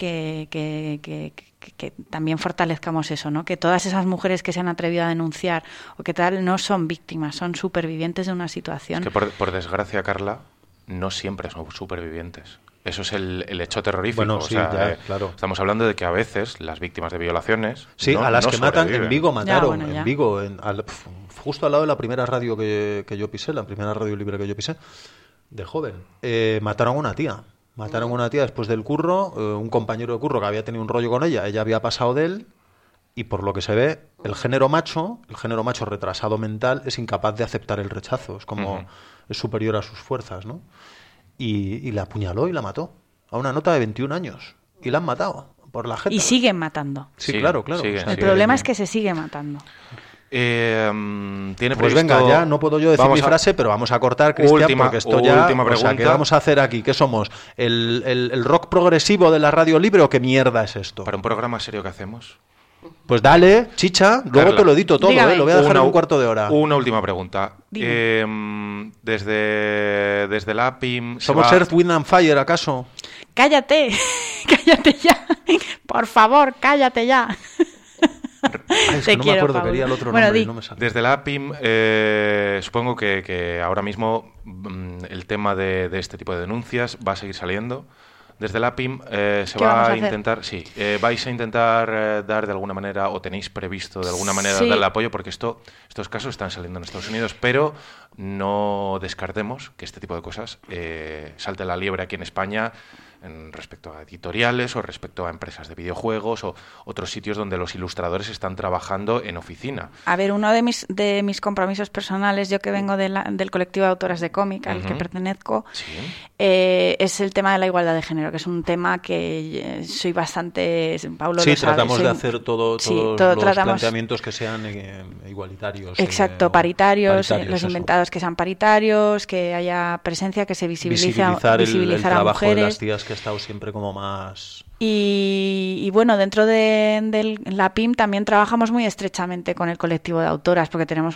que también fortalezcamos eso, ¿no? Que todas esas mujeres que se han atrevido a denunciar o que tal no son víctimas, son supervivientes de una situación. Es que por desgracia, Carla, no siempre son supervivientes. Eso es el hecho terrorífico. Bueno, o sí, sea, ya, claro. Estamos hablando de que a veces las víctimas de violaciones... Sí, a las que matan, en Vigo mataron, Ya, bueno, ya. en Vigo, justo al lado de la primera radio que yo pisé, la primera radio libre que yo pisé, de joven. Mataron a una tía. Mataron a una tía después del curro, un compañero de curro que había tenido un rollo con ella había pasado de él, y por lo que se ve, el género macho retrasado mental, es incapaz de aceptar el rechazo, es como es superior a sus fuerzas, ¿no? Y la apuñaló y la mató, a una nota de 21 años, y la han matado por la jeta. Y siguen matando. Sí, Sigue, claro. sigue, O sea, El sigue. problema es que se sigue matando. Tiene Pues previsto... venga, ya no puedo yo decir Vamos mi a- frase, pero vamos a cortar, Cristian, porque esto ya... última O sea, ¿qué pregunta. vamos a hacer aquí? ¿Qué somos? ¿El rock progresivo de la radio libre o qué mierda es esto? Para un programa serio que hacemos. Pues dale, chicha, luego Carla. te lo edito todo, Dígame. lo voy a dejar en Una- un cuarto de hora. Una última pregunta. Dime. Desde la APIM... se ¿Somos va- Earth, Wind and Fire, acaso? ¡Cállate! ¡Cállate ya! Por favor, cállate ya. Ay, es Te que no me quiero, acuerdo, Pablo. quería el otro Bueno, nombre y di. no me sale. Desde la APIM, supongo que ahora mismo el tema de este tipo de denuncias va a seguir saliendo. Desde la APIM se ¿Qué vamos va a a hacer? intentar, vais a intentar dar de alguna manera, o tenéis previsto de alguna manera Sí. darle apoyo, porque estos casos están saliendo en Estados Unidos, pero no descartemos que este tipo de cosas salte la liebre aquí en España respecto a editoriales o respecto a empresas de videojuegos o otros sitios donde los ilustradores están trabajando en oficina. A ver, uno de mis compromisos personales, yo que vengo del colectivo de autoras de cómic al que pertenezco, Sí. es el tema de la igualdad de género, que es un tema que soy bastante... Pablo Sí, lo sabe, tratamos soy- de hacer todos sí, los tratamos- planteamientos que sean igualitarios. Exacto, o paritarios, los eso. inventados que sean paritarios, que haya presencia, que se Visibilizar el a trabajo de mujeres. las tías que ha estado siempre como más... Y bueno, dentro de la PIM también trabajamos muy estrechamente con el colectivo de autoras, porque tenemos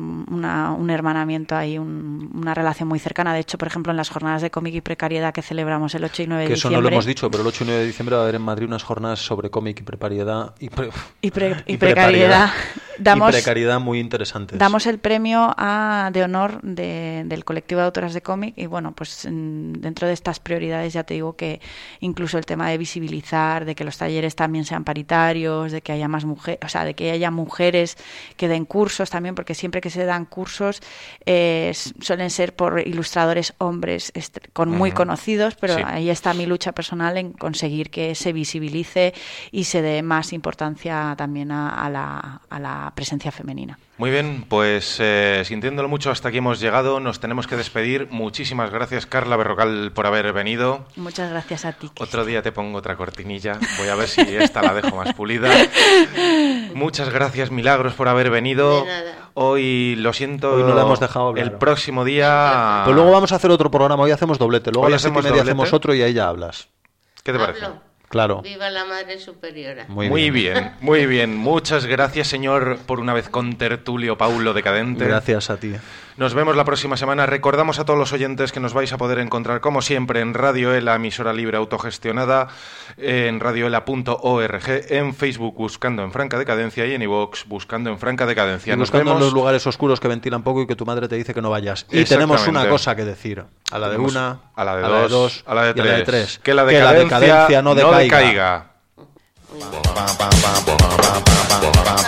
un hermanamiento ahí, una relación muy cercana. De hecho, por ejemplo, en las jornadas de cómic y precariedad que celebramos el 8 y 9 de Que eso diciembre... no lo hemos dicho, pero el 8 y 9 de diciembre va a haber en Madrid unas jornadas sobre cómic y precariedad Y precariedad. y precariedad muy interesantes. Damos el premio de honor del colectivo de autoras de cómic y bueno, pues dentro de estas prioridades ya te digo que incluso el tema de visibilizar, de que los talleres también sean paritarios, de que haya más mujeres, o sea, de que haya mujeres que den cursos también, porque siempre que se dan cursos suelen ser por ilustradores hombres muy conocidos, pero Sí. ahí está mi lucha personal en conseguir que se visibilice y se dé más importancia también a la presencia femenina. Muy bien, pues sintiéndolo mucho, hasta aquí hemos llegado. Nos tenemos que despedir. Muchísimas gracias, Carla Berrocal, por haber venido. Muchas gracias a ti. Otro día te pongo otra cortinilla. Voy a ver si esta la dejo más pulida. Muchas gracias, Milagros, por haber venido. De nada. Hoy, lo siento, Hoy no la hemos dejado hablar. el próximo día... Pues luego vamos a hacer otro programa, hoy hacemos doblete, luego Hoy a las 7:30 hacemos doblete. hacemos otro y ahí ya hablas. ¿Qué te parece? Pablo, Claro. viva la Madre Superiora. Muy bien, muy bien. Muchas gracias, señor, por una vez con tertulio Paulo Decadente. Gracias a ti. Nos vemos la próxima semana. Recordamos a todos los oyentes que nos vais a poder encontrar, como siempre, en Radio ELA, emisora libre autogestionada, en radioela.org, en Facebook buscando en Franca Decadencia y en iVoox buscando en Franca Decadencia. Y Nos buscando en vemos. los lugares oscuros que ventilan poco y que tu madre te dice que no vayas. Y tenemos Exactamente. una cosa que decir. A la de Tenemos una, a la de dos, a la de y a la de tres. tres. Que la decadencia no decaiga. decaiga.